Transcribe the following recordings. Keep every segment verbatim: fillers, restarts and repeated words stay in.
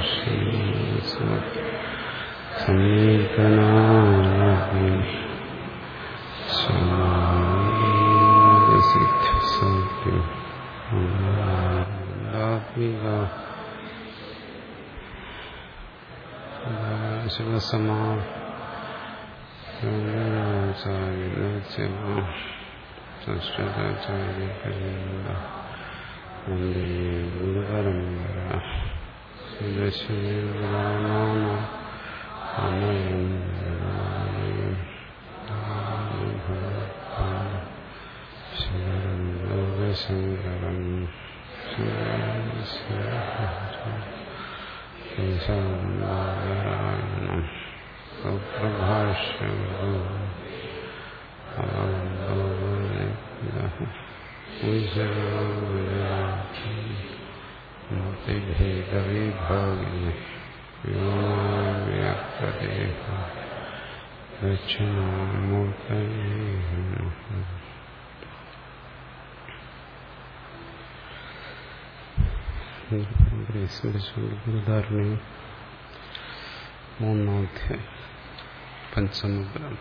ഉദാഹരണം മൂന്നാധ്യായം പഞ്ചമപുരം.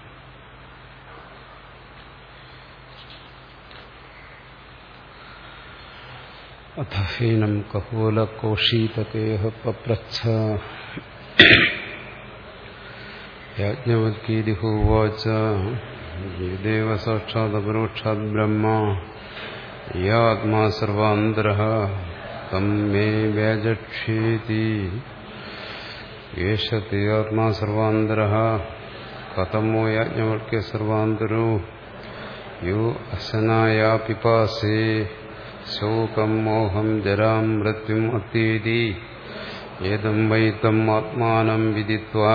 അഥഹീനം കപോലകോഷീതകേഹ പപ്രച്ഛ യാജ്ഞവൽക്കീതി ഹോവാച ദേവ സാക്ഷാദപരോക്ഷാദ് ബ്രഹ്മ യാത്മാ സർവാന്തരഃ തം മേ വ്യാജക്ഷേതി യേശത്തെ ആത്മാ സർവാന്തരഃ കഥമോ യാജ്ഞവൽക്യ സർവാന്തരോ യോ അസനായാ പിപാസേ ശോകം മോഹം ജരാം മൃത്യും അത്യേതി ഏതം വൈ തം ആത്മാനം വിദിത്വാ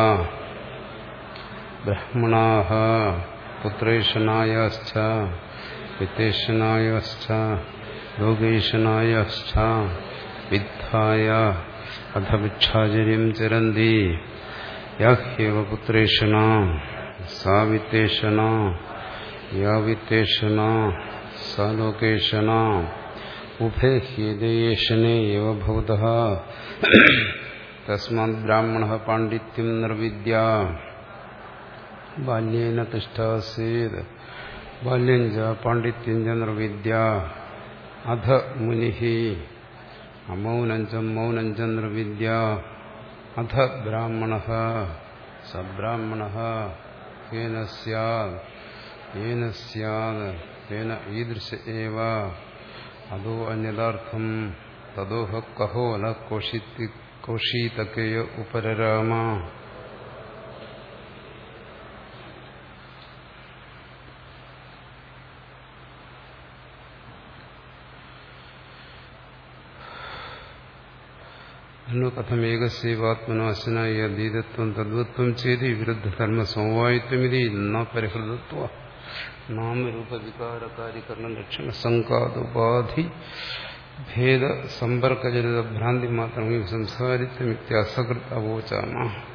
ബ്രഹ്മണാഃ പുത്രേഷനായശ്ച വിത്തേഷനായശ്ച ലോകേഷനായശ്ച വിദ്ധായ അധ ഭിക്ഷാചര്യം ചരന്തി യാഹ്യേവ പുത്രേഷണ സാ വിത്തേഷണ യാ വിത്തേഷണ സാ ലോകേഷണ ഉഭേ ഹ്യേതയേഷണേ ഏവ ഭവതഃ തസ്മാത് ബ്രാഹ്മണഃ പാണ്ഡിത്യം നിർവിദ്യ ബാല്യേന തിഷ്ഠാസീത് ബാല്യം ച പാണ്ഡിത്യം ച നിർവിദ്യ അധ മുനിഃ അമൗനം ച മൗനം ച നിർവിദ്യ അധ ബ്രാഹ്മണഃ സബ്രാഹ്മണഃ കേന സ്യാത് യേന സ്യാത് തേന ഈദൃശ ഏവ അതോ അന്യഥാർത്ഥം തദോഹ കഹോല കോഷീതകേയ ഉപരരാമ. കഥമേകസ്യൈവാത്മനോ അശനായ അതീതത്വം തദ്വത്വം ചേതി വിരുദ്ധധർമ്മസമവായിത്വമിതി ന പരിഹൃതത്വ നാമരൂപവികാരകാരികരണ ലക്ഷണ സംഘാതുപാധി ഭേദ സമ്പർക്കജനിത ഭ്രാന്തി മാത്രം സംസാരിത്വമിത്യസകൃത് അവോചാമ.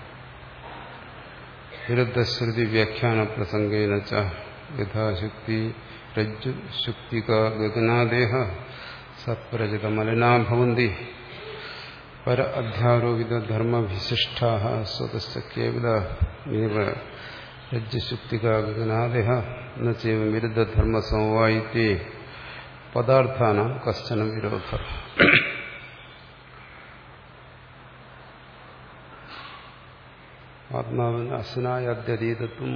വിരുദ്ധശ്രുതി വ്യാഖ്യാന പ്രസംഗേന ച യഥാശക്തി രജ്ജു ശുക്തിക ഗഗനാദേഹ സത്പ്രജിതമലിനാ ഭവന്തി പര അധ്യാരോപിത ധർമ്മവിശിഷ്ടാഃ സ്വതശ്ച കേവല രജ്ജുശുക്തിക ഗഗനാദേഹ ന ചൈവ വിരുദ്ധധർമ്മസമവായിത്വേ പദാർത്ഥാനാം കശ്ചന വിരോധഃ. ആത്മാവിന് അശനായ അദ്യതീതത്വം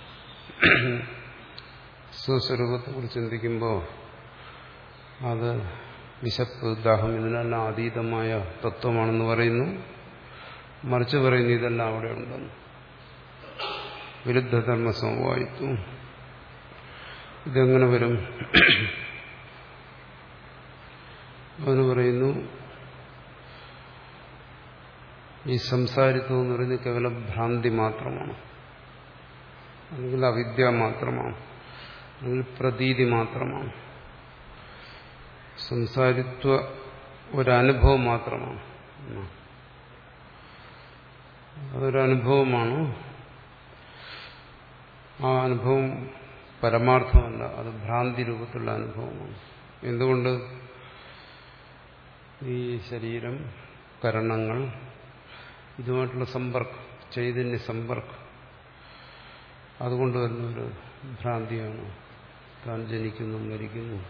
സ്വസ്വരൂപത്തെക്കുറിച്ച് ചിന്തിക്കുമ്പോൾ അത് വിശപ്പ് ദാഹം ഇതിനെല്ലാം അതീതമായ തത്വമാണെന്ന് പറയുന്നു. മറിച്ച് പറയുന്നു ഇതെല്ലാം അവിടെ ഉണ്ടെന്ന്. വിരുദ്ധധർമ്മ സമവായിത്വം ഇതെങ്ങനെ വരും? അവന് പറയുന്നു ഈ സംസാരിത്വം എന്ന് പറയുന്നത് കേവലം ഭ്രാന്തി മാത്രമാണ്, അല്ലെങ്കിൽ അവിദ്യ മാത്രമാണ്, അല്ലെങ്കിൽ പ്രതീതി മാത്രമാണ്. സംസാരിത്വ ഒരനുഭവം മാത്രമാണ്. അതൊരനുഭവമാണ്. ആ അനുഭവം പരമാർത്ഥമല്ല, അത് ഭ്രാന്തി രൂപത്തിലുള്ള അനുഭവമാണ്. എന്തുകൊണ്ട്? ഈ ശരീരം, കരണങ്ങൾ, ഇതുമായിട്ടുള്ള സമ്പർക്കം, ചൈതന്യ സമ്പർക്കം, അതുകൊണ്ട് വരുന്നൊരു ഭ്രാന്തിയാണ്. താൻ ജനിക്കുന്നു, മരിക്കുന്നു,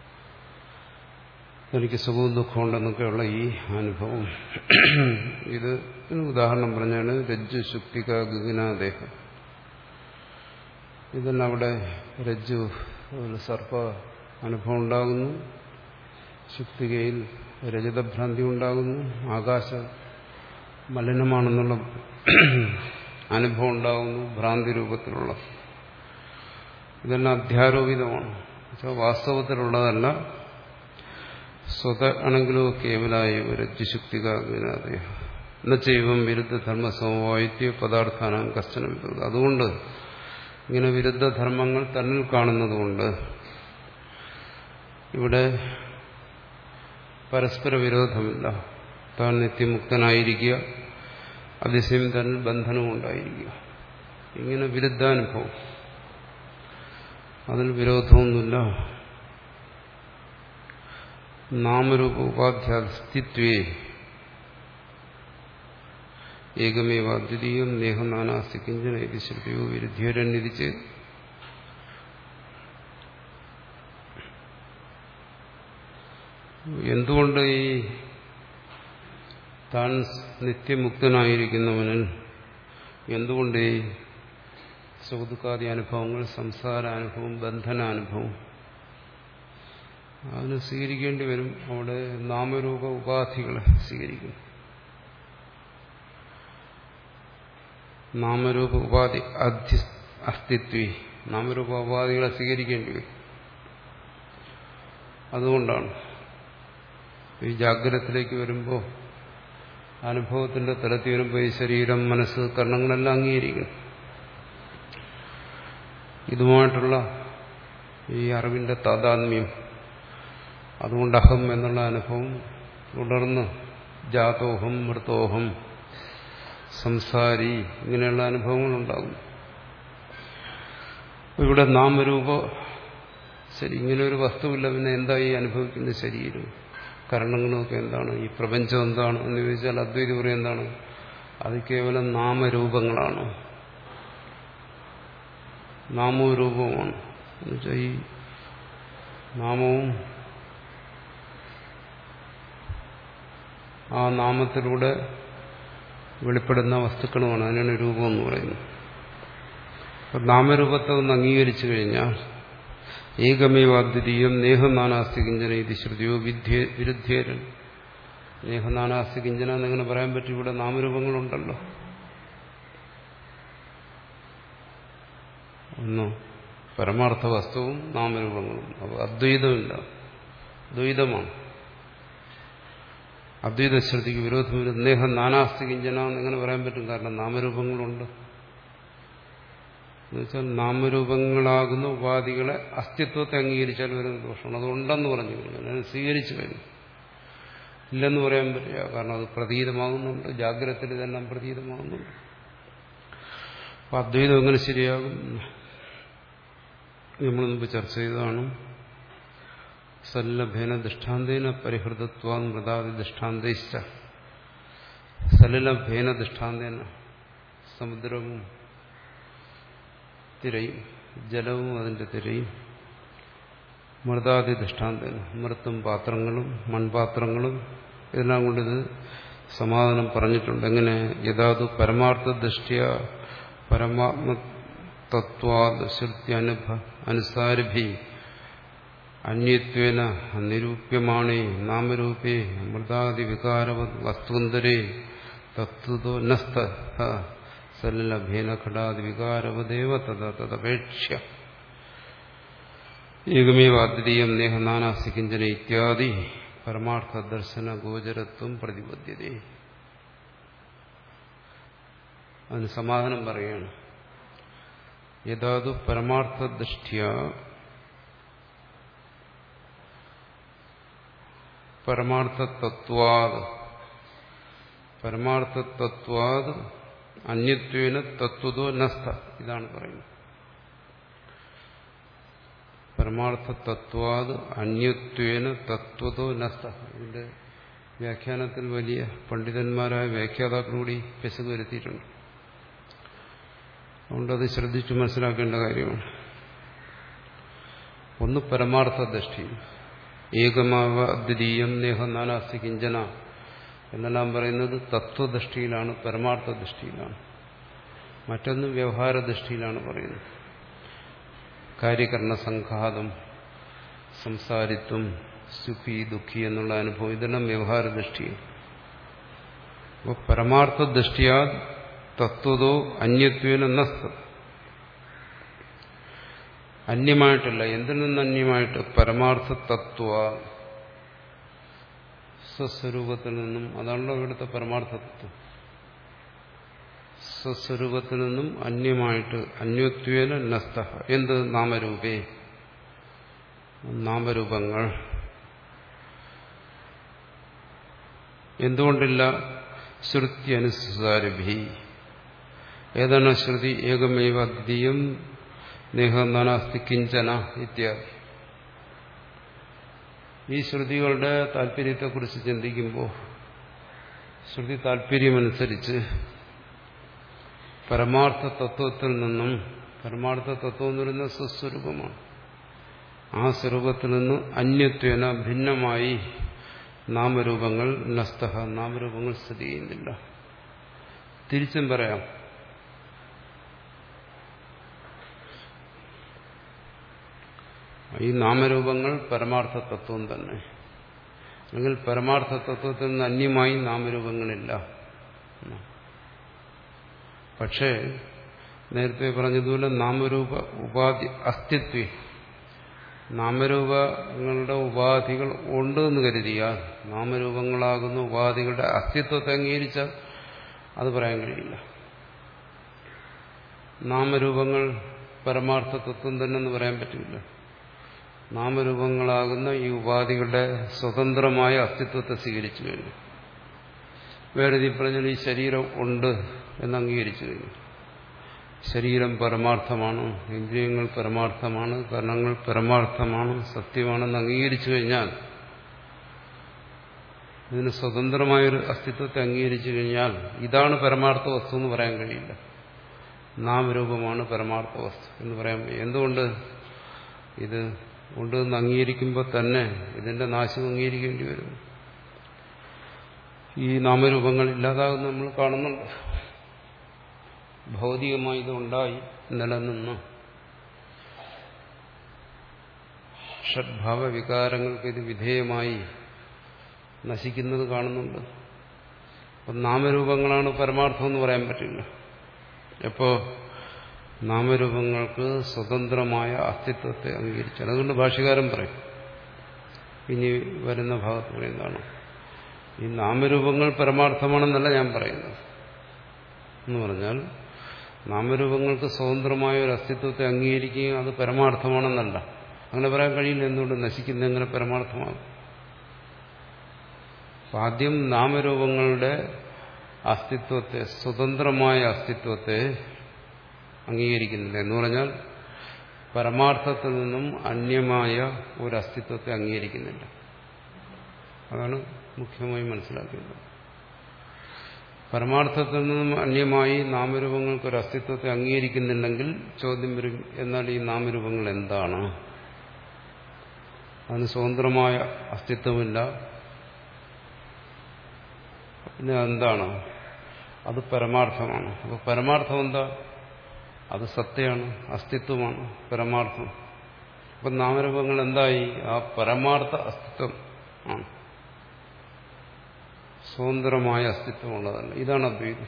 തനിക്ക് സുഖവും ദുഃഖവും ഉണ്ടെന്നൊക്കെയുള്ള ഈ അനുഭവം. ഇത് ഉദാഹരണം പറഞ്ഞാണ് രജ്ജു ശുക്തിക ഗഗനാദേഹം. ഇതെല്ലാം അവിടെ രജ്ജു സർപ്പ അനുഭവം ഉണ്ടാകുന്നു, ശുക്തികയിൽ രജതഭ്രാന്തി ഉണ്ടാകുന്നു, ആകാശം മലിനമാണെന്നുള്ള അനുഭവം ഉണ്ടാകുന്നു, ഭ്രാന്തി രൂപത്തിലുള്ള. ഇതെല്ലാം അധ്യാരോപിതമാണ്, വാസ്തവത്തിലുള്ളതല്ല. സ്വത ആണെങ്കിലോ കേവലായ രജ്ജുശുക്തികാഗ്നാദേഹ എന്നുവെച്ചും വിരുദ്ധ ധർമ്മ സമവായിത്യ പദാർത്ഥാനം കശ്ചന വിരോധം. അതുകൊണ്ട് ഇങ്ങനെ വിരുദ്ധ ധർമ്മങ്ങൾ തന്നിൽ കാണുന്നതുകൊണ്ട് ഇവിടെ പരസ്പര വിരോധമില്ല. താൻ നിത്യമുക്തനായിരിക്കുക, അതിശയം തന്നിൽ ബന്ധനവും ഉണ്ടായിരിക്കുക. ഇങ്ങനെ വിരുദ്ധാനുഭവം, അതിൽ വിരോധമൊന്നുമില്ല. നാമരൂപ ഉപാധ്യാസ്തിത്വേ ഏകമേവ അദ്വിതീയം നേഹം നാനാസ്തി കിഞ്ചന ഇത് ശ്രുതിയോ വിരുദ്ധ്യരന്നിരിച്ച് എന്തുകൊണ്ട് ഈ താൻ നിത്യമുക്തനായിരിക്കുന്നവനിൽ എന്തുകൊണ്ട് ഈ സുഖദുഃഖാദി അനുഭവങ്ങൾ, സംസാരാനുഭവം, ബന്ധനാനുഭവം അതിന് സ്വീകരിക്കേണ്ടി വരും? അവിടെ നാമരൂപ ഉപാധികളെ സ്വീകരിക്കും. നാമരൂപ ഉപാധി അധ്യ അസ്തിത്വി നാമരൂപ ഉപാധികളെ സ്വീകരിക്കേണ്ടി വരും. അതുകൊണ്ടാണ് ഈ ജാഗ്രതത്തിലേക്ക് വരുമ്പോൾ, അനുഭവത്തിന്റെ തലത്തിൽ വരുമ്പോൾ ഈ ശരീരം, മനസ്സ്, കർണങ്ങളെല്ലാം അംഗീകരിക്കണം. ഇതുമായിട്ടുള്ള ഈ അറിവിന്റെ താതാത്മ്യം, അതുകൊണ്ട് അഹം എന്നുള്ള അനുഭവം തുടർന്ന് ജാതോഹം, മൃതോഹം, സംസാരി, ഇങ്ങനെയുള്ള അനുഭവങ്ങളുണ്ടാകും. ഇവിടെ നാമരൂപ ശരി, ഇങ്ങനെ ഒരു വസ്തുവില്ല, പിന്നെ എന്താ ഈ അനുഭവിക്കുന്ന ശരീരം, കരണങ്ങളുമൊക്കെ എന്താണ്, ഈ പ്രപഞ്ചം എന്താണ് എന്ന് ചോദിച്ചാൽ അദ്വൈതി പറയും എന്താണ്, അത് കേവലം നാമരൂപങ്ങളാണ്, നാമവും രൂപവുമാണ്. എന്നുവെച്ചാൽ ഈ നാമവും ആ നാമത്തിലൂടെ വെളിപ്പെടുന്ന വസ്തുക്കളുമാണ്, അതിനാണ് രൂപം എന്ന് പറയുന്നത്. അപ്പം നാമരൂപത്തെ ഒന്ന് അംഗീകരിച്ചു കഴിഞ്ഞാൽ ഏകമേവാദ്വിതീയം നേഹനാനാസ്തി കിഞ്ചന ഇത് ശ്രുതിയോ വിദ്യ വിരുദ്ധേരൻ. നേഹനാനാസ്തി കിഞ്ചന എന്നിങ്ങനെ പറയാൻ പറ്റും. ഇവിടെ നാമരൂപങ്ങളുണ്ടല്ലോ. ഒന്നോ പരമാർത്ഥ വസ്തുവും നാമരൂപങ്ങളും. അപ്പോൾ അദ്വൈതമില്ല, ദ്വൈതമാണ്. അദ്വൈത ശ്രുതിക്ക് വിരോധം വരും. നേഹം നാനാസ്തി കിഞ്ചന എന്നിങ്ങനെ പറയാൻ പറ്റും. കാരണം നാമരൂപങ്ങളുണ്ട്. എന്നുവെച്ചാൽ നാമരൂപങ്ങളാകുന്ന ഉപാധികളെ അസ്തിത്വത്തെ അംഗീകരിച്ചാൽ വരുന്ന ദോഷമാണ്. അതുണ്ടെന്ന് പറഞ്ഞു കഴിഞ്ഞാൽ അതിനെ സ്വീകരിച്ചു കഴിഞ്ഞു. ഇല്ലെന്ന് പറയാൻ പറ്റില്ല. കാരണം അത് പ്രതീതമാകുന്നുണ്ട്, ജാഗ്രതത്തിൽ ഇതെല്ലാം പ്രതീതമാകുന്നുണ്ട്. അപ്പം അദ്വൈതം എങ്ങനെ ശരിയാകും? നമ്മൾ മുമ്പ് ചർച്ച ചെയ്തതാണ്. സല്ലഭേന ദൃഷ്ടാന്തേന പരിഹൃതത്വ മൃതാദി ദൃഷ്ടാന്തേശ്ച. സലിലഭേന ദൃഷ്ടാന്തേന സമുദ്രവും തിരയും, ജലവും അതിന്റെ തിരയും, മൃതാദി ദൃഷ്ടാന്തേന മൃത്തും പാത്രങ്ങളും മൺപാത്രങ്ങളും, ഇതെല്ലാം കൊണ്ടിത് സമാധാനം പറഞ്ഞിട്ടുണ്ട്. എങ്ങനെ? യഥാതു പരമാർത്ഥ ദൃഷ്ടിയ പരമാത്മതത്വാദ് ശ്രുതി അനുഭ അനുസാരിഭി അന്യത്വേന നിരൂപ്യമാണേ നാമരൂപേ മൃതാദി വികാരവത് വസ്തുന്തരേ തത്വതോ നസ്ത സല്ലഭേന ഘടാദി വികാരവദേവ തദ തദപേക്ഷ്യ ഏകമേവ അദ്വിതീയം നേഹ നാനാസ്തി കിഞ്ചന ഇത്യാദി പരമാർത്ഥ ദർശന ഗോചരത്വം പ്രതിപദ്ധ്യത. അതിന് സമാധാനം പറയുകയാണ്. യഥാതു പരമാർത്ഥ ദൃഷ്ട്യ പരമാർത്ഥതത്വാദ് പരമാർത്ഥതത്വാദ് അന്യത്വേന തത്വതോ നസ്ത. ഇതാണ് പറയുന്നത്. പരമാർത്ഥതത്വാദ് അന്യത്വേന തത്വതോ നസ്ത. ഇതിന്റെ വ്യാഖ്യാനത്തിൽ വലിയ പണ്ഡിതന്മാരായ വ്യാഖ്യാതാക്കൾ കൂടി പെശക് വരുത്തിയിട്ടുണ്ട്. അതുകൊണ്ടത് ശ്രദ്ധിച്ച് മനസ്സിലാക്കേണ്ട കാര്യമാണ്. ഒന്ന് പരമാർത്ഥ ദൃഷ്ടി, ഏകമാവ അദ്വിതീയം നേഹ നാനാസ്തി കിഞ്ചന എന്നെല്ലാം പറയുന്നത് തത്വദൃഷ്ടിയിലാണ്, പരമാർത്ഥ ദൃഷ്ടിയിലാണ്. മറ്റൊന്ന് വ്യവഹാര ദൃഷ്ടിയിലാണ് പറയുന്നത്. കാര്യകരണ സംഘാതം, സംസാരിത്വം, സുഖി ദുഃഖി എന്നുള്ള അനുഭവം, ഇതെല്ലാം വ്യവഹാര ദൃഷ്ടിയിൽ. അപ്പോൾ പരമാർത്ഥ ദൃഷ്ടിയാ തത്വതോ അന്യത്വേന നസ്ത, അന്യമായിട്ടല്ല. എന്തിൽ നിന്ന് അന്യമായിട്ട്? പരമാർത്ഥ തത്വ, സ്വസ്വരൂപത്തിൽ നിന്നും. അതാണല്ലോ ഇവിടുത്തെ പരമാർത്ഥ തത്വം. സ്വസ്വരൂപത്തിൽ നിന്നും അന്യമായിട്ട്, അന്യത്വേന നസ്ത. എന്ത്? നാമരൂപേ, നാമരൂപങ്ങൾ. എന്തുകൊണ്ടില്ല? ശ്രുതി അനുസാരഭി. ഏതാണ് ശ്രുതി? ഏകമേവ അദ്വിതീയം നേഹ നാനാസ്തി കിഞ്ചന ഇത്യാദി. ഈ ശ്രുതികളുടെ താല്പര്യത്തെക്കുറിച്ച് ചിന്തിക്കുമ്പോൾ ശ്രുതി താല്പര്യമനുസരിച്ച് പരമാർത്ഥ തത്വത്തിൽ നിന്നും, പരമാർത്ഥ തത്വം എന്ന് പറയുന്നത് സ്വസ്വരൂപമാണ്, ആ സ്വരൂപത്തിൽ നിന്ന് അന്യത്വേന ഭിന്നമായി നാമരൂപങ്ങൾ നസ്തഹ, നാമരൂപങ്ങൾ സ്ഥിതി ചെയ്യുന്നില്ല. തിരിച്ചും പറയാം, ഈ നാമരൂപങ്ങൾ പരമാർത്ഥ തത്വം തന്നെ, അല്ലെങ്കിൽ പരമാർത്ഥ തത്വത്തിൽ നിന്ന് അന്യമായി നാമരൂപങ്ങളില്ല. പക്ഷേ നേരത്തെ പറഞ്ഞതുപോലെ നാമരൂപ ഉപാധി അസ്തിത്വ, നാമരൂപങ്ങളുടെ ഉപാധികൾ ഉണ്ട് എന്ന് കരുതിയാൽ, നാമരൂപങ്ങളാകുന്ന ഉപാധികളുടെ അസ്തിത്വത്തെ അംഗീകരിച്ചാൽ അത് പറയാൻ കഴിയില്ല. നാമരൂപങ്ങൾ പരമാർത്ഥ തത്വം തന്നെ എന്ന് പറയാൻ പറ്റില്ല. നാമരൂപങ്ങളാകുന്ന ഈ ഉപാധികളുടെ സ്വതന്ത്രമായ അസ്തിത്വത്തെ സ്വീകരിച്ചു കഴിഞ്ഞു. വേറെ രീതി പറഞ്ഞാൽ ഈ ശരീരം ഉണ്ട് എന്ന് അംഗീകരിച്ചു കഴിഞ്ഞു. ശരീരം പരമാർത്ഥമാണ്, ഇന്ദ്രിയങ്ങൾ പരമാർത്ഥമാണ്, കർണങ്ങൾ പരമാർത്ഥമാണ്, സത്യമാണെന്ന് അംഗീകരിച്ചു കഴിഞ്ഞാൽ, ഇതിന് സ്വതന്ത്രമായൊരു അസ്തിത്വത്തെ അംഗീകരിച്ചു കഴിഞ്ഞാൽ ഇതാണ് പരമാർത്ഥ വസ്തു എന്ന് പറയാൻ കഴിയില്ല. നാമരൂപമാണ് പരമാർത്ഥ വസ്തു എന്ന് പറയാൻ കഴിയും. എന്തുകൊണ്ട്? ഇത് ഉണ്ടെന്ന് അംഗീകരിക്കുമ്പോൾ തന്നെ ഇതിന്റെ നാശം അംഗീകരിക്കേണ്ടി വരും. ഈ നാമരൂപങ്ങൾ ഇല്ലാതാകുന്ന നമ്മൾ കാണുന്നുണ്ട്. ഭൗതികമായി ഇതുണ്ടായി, നിലനിന്ന് ഷഡ്ഭാവ വികാരങ്ങൾക്ക് ഇത് വിധേയമായി നശിക്കുന്നത് കാണുന്നുണ്ട്. അപ്പം നാമരൂപങ്ങളാണ് പരമാർത്ഥം എന്ന് പറയാൻ പറ്റില്ല. എപ്പോ? നാമരൂപങ്ങൾക്ക് സ്വതന്ത്രമായ അസ്തിത്വത്തെ അംഗീകരിച്ചാൽ. അതുകൊണ്ട് ഭാഷ്യകാരൻ പറയും, ഇനി വരുന്ന ഭാഗത്ത് പറയുന്നതാണ്, ഈ നാമരൂപങ്ങൾ പരമാർത്ഥമാണെന്നല്ല ഞാൻ പറയുന്നത്. എന്ന് പറഞ്ഞാൽ നാമരൂപങ്ങൾക്ക് സ്വതന്ത്രമായ ഒരു അസ്തിത്വത്തെ അംഗീകരിക്കുകയും അത് പരമാർത്ഥമാണെന്നല്ല. അങ്ങനെ പറയാൻ കഴിയില്ല. എന്തുകൊണ്ട്? നശിക്കുന്ന എങ്ങനെ പരമാർത്ഥമാകും? ആദ്യം നാമരൂപങ്ങളുടെ അസ്തിത്വത്തെ, സ്വതന്ത്രമായ അസ്തിത്വത്തെ അംഗീകരിക്കുന്നില്ല. എന്ന് പറഞ്ഞാൽ പരമാർത്ഥത്തിൽ നിന്നും അന്യമായ ഒരു അസ്തിത്വത്തെ അംഗീകരിക്കുന്നില്ല. അതാണ് മുഖ്യമായി മനസ്സിലാക്കേണ്ടത്. പരമാർത്ഥത്തിൽ നിന്നും അന്യമായി നാമരൂപങ്ങൾക്കൊരു അസ്തിത്വത്തെ അംഗീകരിക്കുന്നില്ലെങ്കിൽ ചോദ്യം വരും, എന്നാൽ ഈ നാമരൂപങ്ങൾ എന്താണ്? അതിന് സ്വതന്ത്രമായ അസ്തിത്വമില്ല. പിന്നെ എന്താണ്? അത് പരമാർത്ഥമാണ്. അപ്പോൾ പരമാർത്ഥം എന്താ? അത് സത്യമാണ്, അസ്തിത്വമാണ് പരമാർത്ഥം. അപ്പം നാമരൂപങ്ങൾ എന്തായി? ആ പരമാർത്ഥ അസ്തിത്വം ആണ്, സ്വതന്ത്രമായ അസ്തിത്വമുള്ളതല്ല. ഇതാണ് അദ്വൈതം.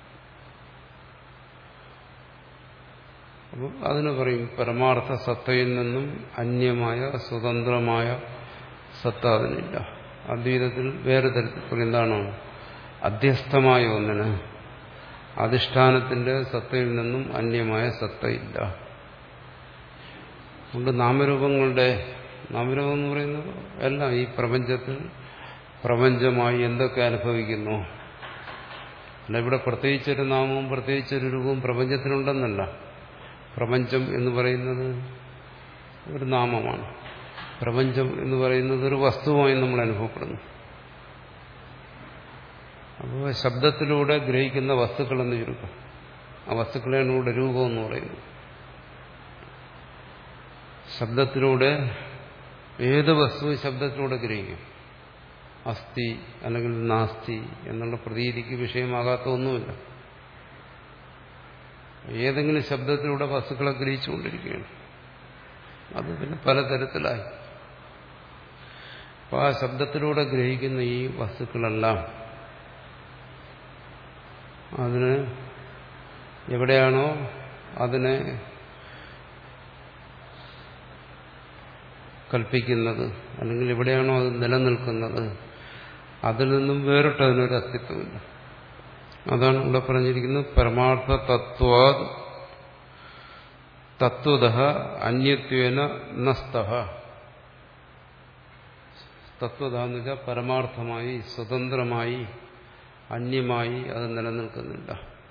അപ്പം അതിന് പറയും പരമാർത്ഥ സത്തയിൽ നിന്നും അന്യമായ സ്വതന്ത്രമായ സത്ത അതിനില്ല. അദ്വൈതത്തിൽ വേറെ തരത്തിൽ പറയും, എന്താണ്? അധ്യസ്ഥമായ ഒന്നിന്, അധിഷ്ഠാനത്തിന്റെ സത്തയിൽ നിന്നും അന്യമായ സത്തയില്ല. അതുകൊണ്ട് നാമരൂപങ്ങളുടെ, നാമരൂപം എന്ന് പറയുന്നത് എല്ലാം ഈ പ്രപഞ്ചത്തിൽ പ്രപഞ്ചമായി എന്തൊക്കെ അനുഭവിക്കുന്നു, അല്ല ഇവിടെ പ്രത്യേകിച്ചൊരു നാമവും പ്രത്യേകിച്ചൊരു രൂപവും പ്രപഞ്ചത്തിനുണ്ടെന്നല്ല. പ്രപഞ്ചം എന്ന് പറയുന്നത് ഒരു നാമമാണ്, പ്രപഞ്ചം എന്ന് പറയുന്നത് ഒരു വസ്തുവായി നമ്മൾ അനുഭവപ്പെടുന്നു. അപ്പോൾ ശബ്ദത്തിലൂടെ ഗ്രഹിക്കുന്ന വസ്തുക്കളെന്ന് ചുരുക്കം. ആ വസ്തുക്കളെയാണ് ഇവിടെ രൂപം എന്ന് പറയുന്നത്. ശബ്ദത്തിലൂടെ ഏത് വസ്തുവും ശബ്ദത്തിലൂടെ ഗ്രഹിക്കും. അസ്ഥി അല്ലെങ്കിൽ നാസ്തി എന്നുള്ള പ്രതീതിക്ക് വിഷയമാകാത്ത ഒന്നുമില്ല. ഏതെങ്കിലും ശബ്ദത്തിലൂടെ വസ്തുക്കളെ ഗ്രഹിച്ചുകൊണ്ടിരിക്കുകയാണ്. അത് പിന്നെ പലതരത്തിലായി. അപ്പോൾ ആ ശബ്ദത്തിലൂടെ ഗ്രഹിക്കുന്ന ഈ വസ്തുക്കളെല്ലാം അതിന് എവിടെയാണോ അതിനെ കൽപ്പിക്കുന്നത് അല്ലെങ്കിൽ എവിടെയാണോ അത് നിലനിൽക്കുന്നത് അതിൽ നിന്നും വേറിട്ടതിനൊരു അസ്തിത്വമില്ല. അതാണ് ഇവിടെ പറഞ്ഞിരിക്കുന്നത്. പരമാർത്ഥ തത്വാ തത്വതഃ അന്യത്വേന നസ്തഃ. തത്വത എന്ന് വെച്ചാൽ പരമാർത്ഥമായി സ്വതന്ത്രമായി അന്യമായി അത് നിലനിൽക്കുന്നില്ല.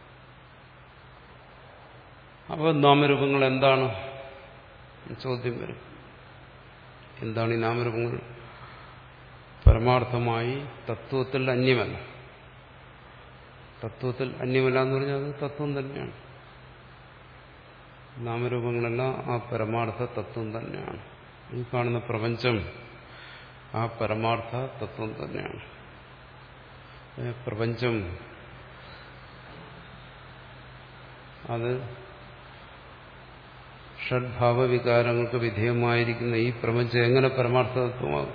അപ്പോൾ നാമരൂപങ്ങൾ എന്താണ് ചോദ്യം വരും. എന്താണ് ഈ നാമരൂപങ്ങൾ? പരമാർത്ഥമായി തത്വത്തിൽ അന്യമല്ല. തത്വത്തിൽ അന്യമല്ല എന്ന് പറഞ്ഞാൽ അത് തത്വം തന്നെയാണ്. നാമരൂപങ്ങളെല്ലാം ആ പരമാർത്ഥ തത്വം തന്നെയാണ്. ഈ കാണുന്ന പ്രപഞ്ചം ആ പരമാർത്ഥ തത്വം തന്നെയാണ്. പ്രപഞ്ചം അത് ഷഡ്ഭാവവികാരങ്ങൾക്ക് വിധേയമായിരിക്കുന്ന ഈ പ്രപഞ്ചം എങ്ങനെ പരമാർത്ഥ തത്വമാകും?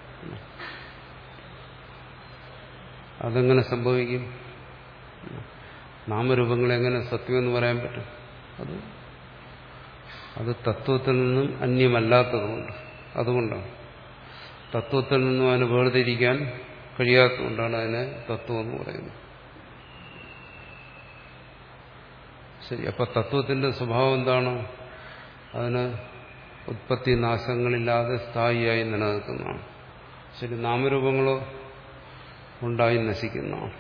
അതെങ്ങനെ സംഭവിക്കും? നാമരൂപങ്ങൾ എങ്ങനെ സത്യം എന്ന് പറയാൻ പറ്റും? അത് അത് തത്വത്തിൽ നിന്നും അന്യമല്ലാത്തതുകൊണ്ട്. അതുകൊണ്ടാണ് തത്വത്തിൽ നിന്നും അതിന് വേർതിരിക്കാൻ കഴിയാത്തതുകൊണ്ടാണ് അതിനെ തത്വം എന്ന് പറയുന്നത്. ശരി, അപ്പൊ തത്വത്തിന്റെ സ്വഭാവം എന്താണ്? അതിന് ഉത്പത്തി നാശങ്ങളില്ലാതെ സ്ഥായിയായി നിലനിൽക്കുന്നതാണ്. ശരി, നാമരൂപങ്ങളോ ഉണ്ടായി നശിക്കുന്നതാണ്.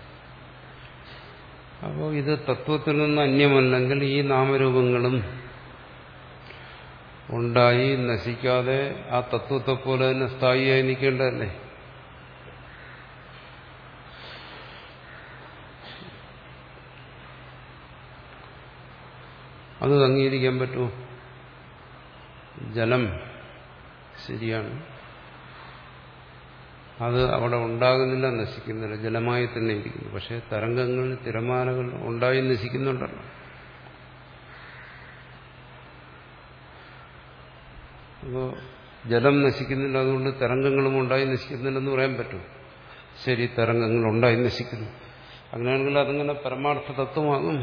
അപ്പോൾ ഇത് തത്വത്തിൽ നിന്ന് അന്യമല്ലെങ്കിൽ ഈ നാമരൂപങ്ങളും ഉണ്ടായി നശിക്കാതെ ആ തത്വത്തെ പോലെ തന്നെ സ്ഥായിയായി നിൽക്കേണ്ടതല്ലേ? അത് അംഗീകരിക്കാൻ പറ്റുമോ? ജലം ശരിയാണ്, അത് അവിടെ ഉണ്ടാകുന്നില്ല, നശിക്കുന്നില്ല, ജലമായി തന്നെ ഇരിക്കുന്നു. പക്ഷെ തരംഗങ്ങൾ, തിരമാലകൾ ഉണ്ടായി നശിക്കുന്നുണ്ടല്ലോ. അപ്പോൾ ജലം നശിക്കുന്നില്ല, അതുകൊണ്ട് തരംഗങ്ങളും ഉണ്ടായി നശിക്കുന്നില്ലെന്ന് പറയാൻ പറ്റും. ശരി, തരംഗങ്ങൾ ഉണ്ടായി നശിക്കുന്നു. അങ്ങനെയാണെങ്കിൽ അതങ്ങനെ പരമാർത്ഥ തത്വമാകും.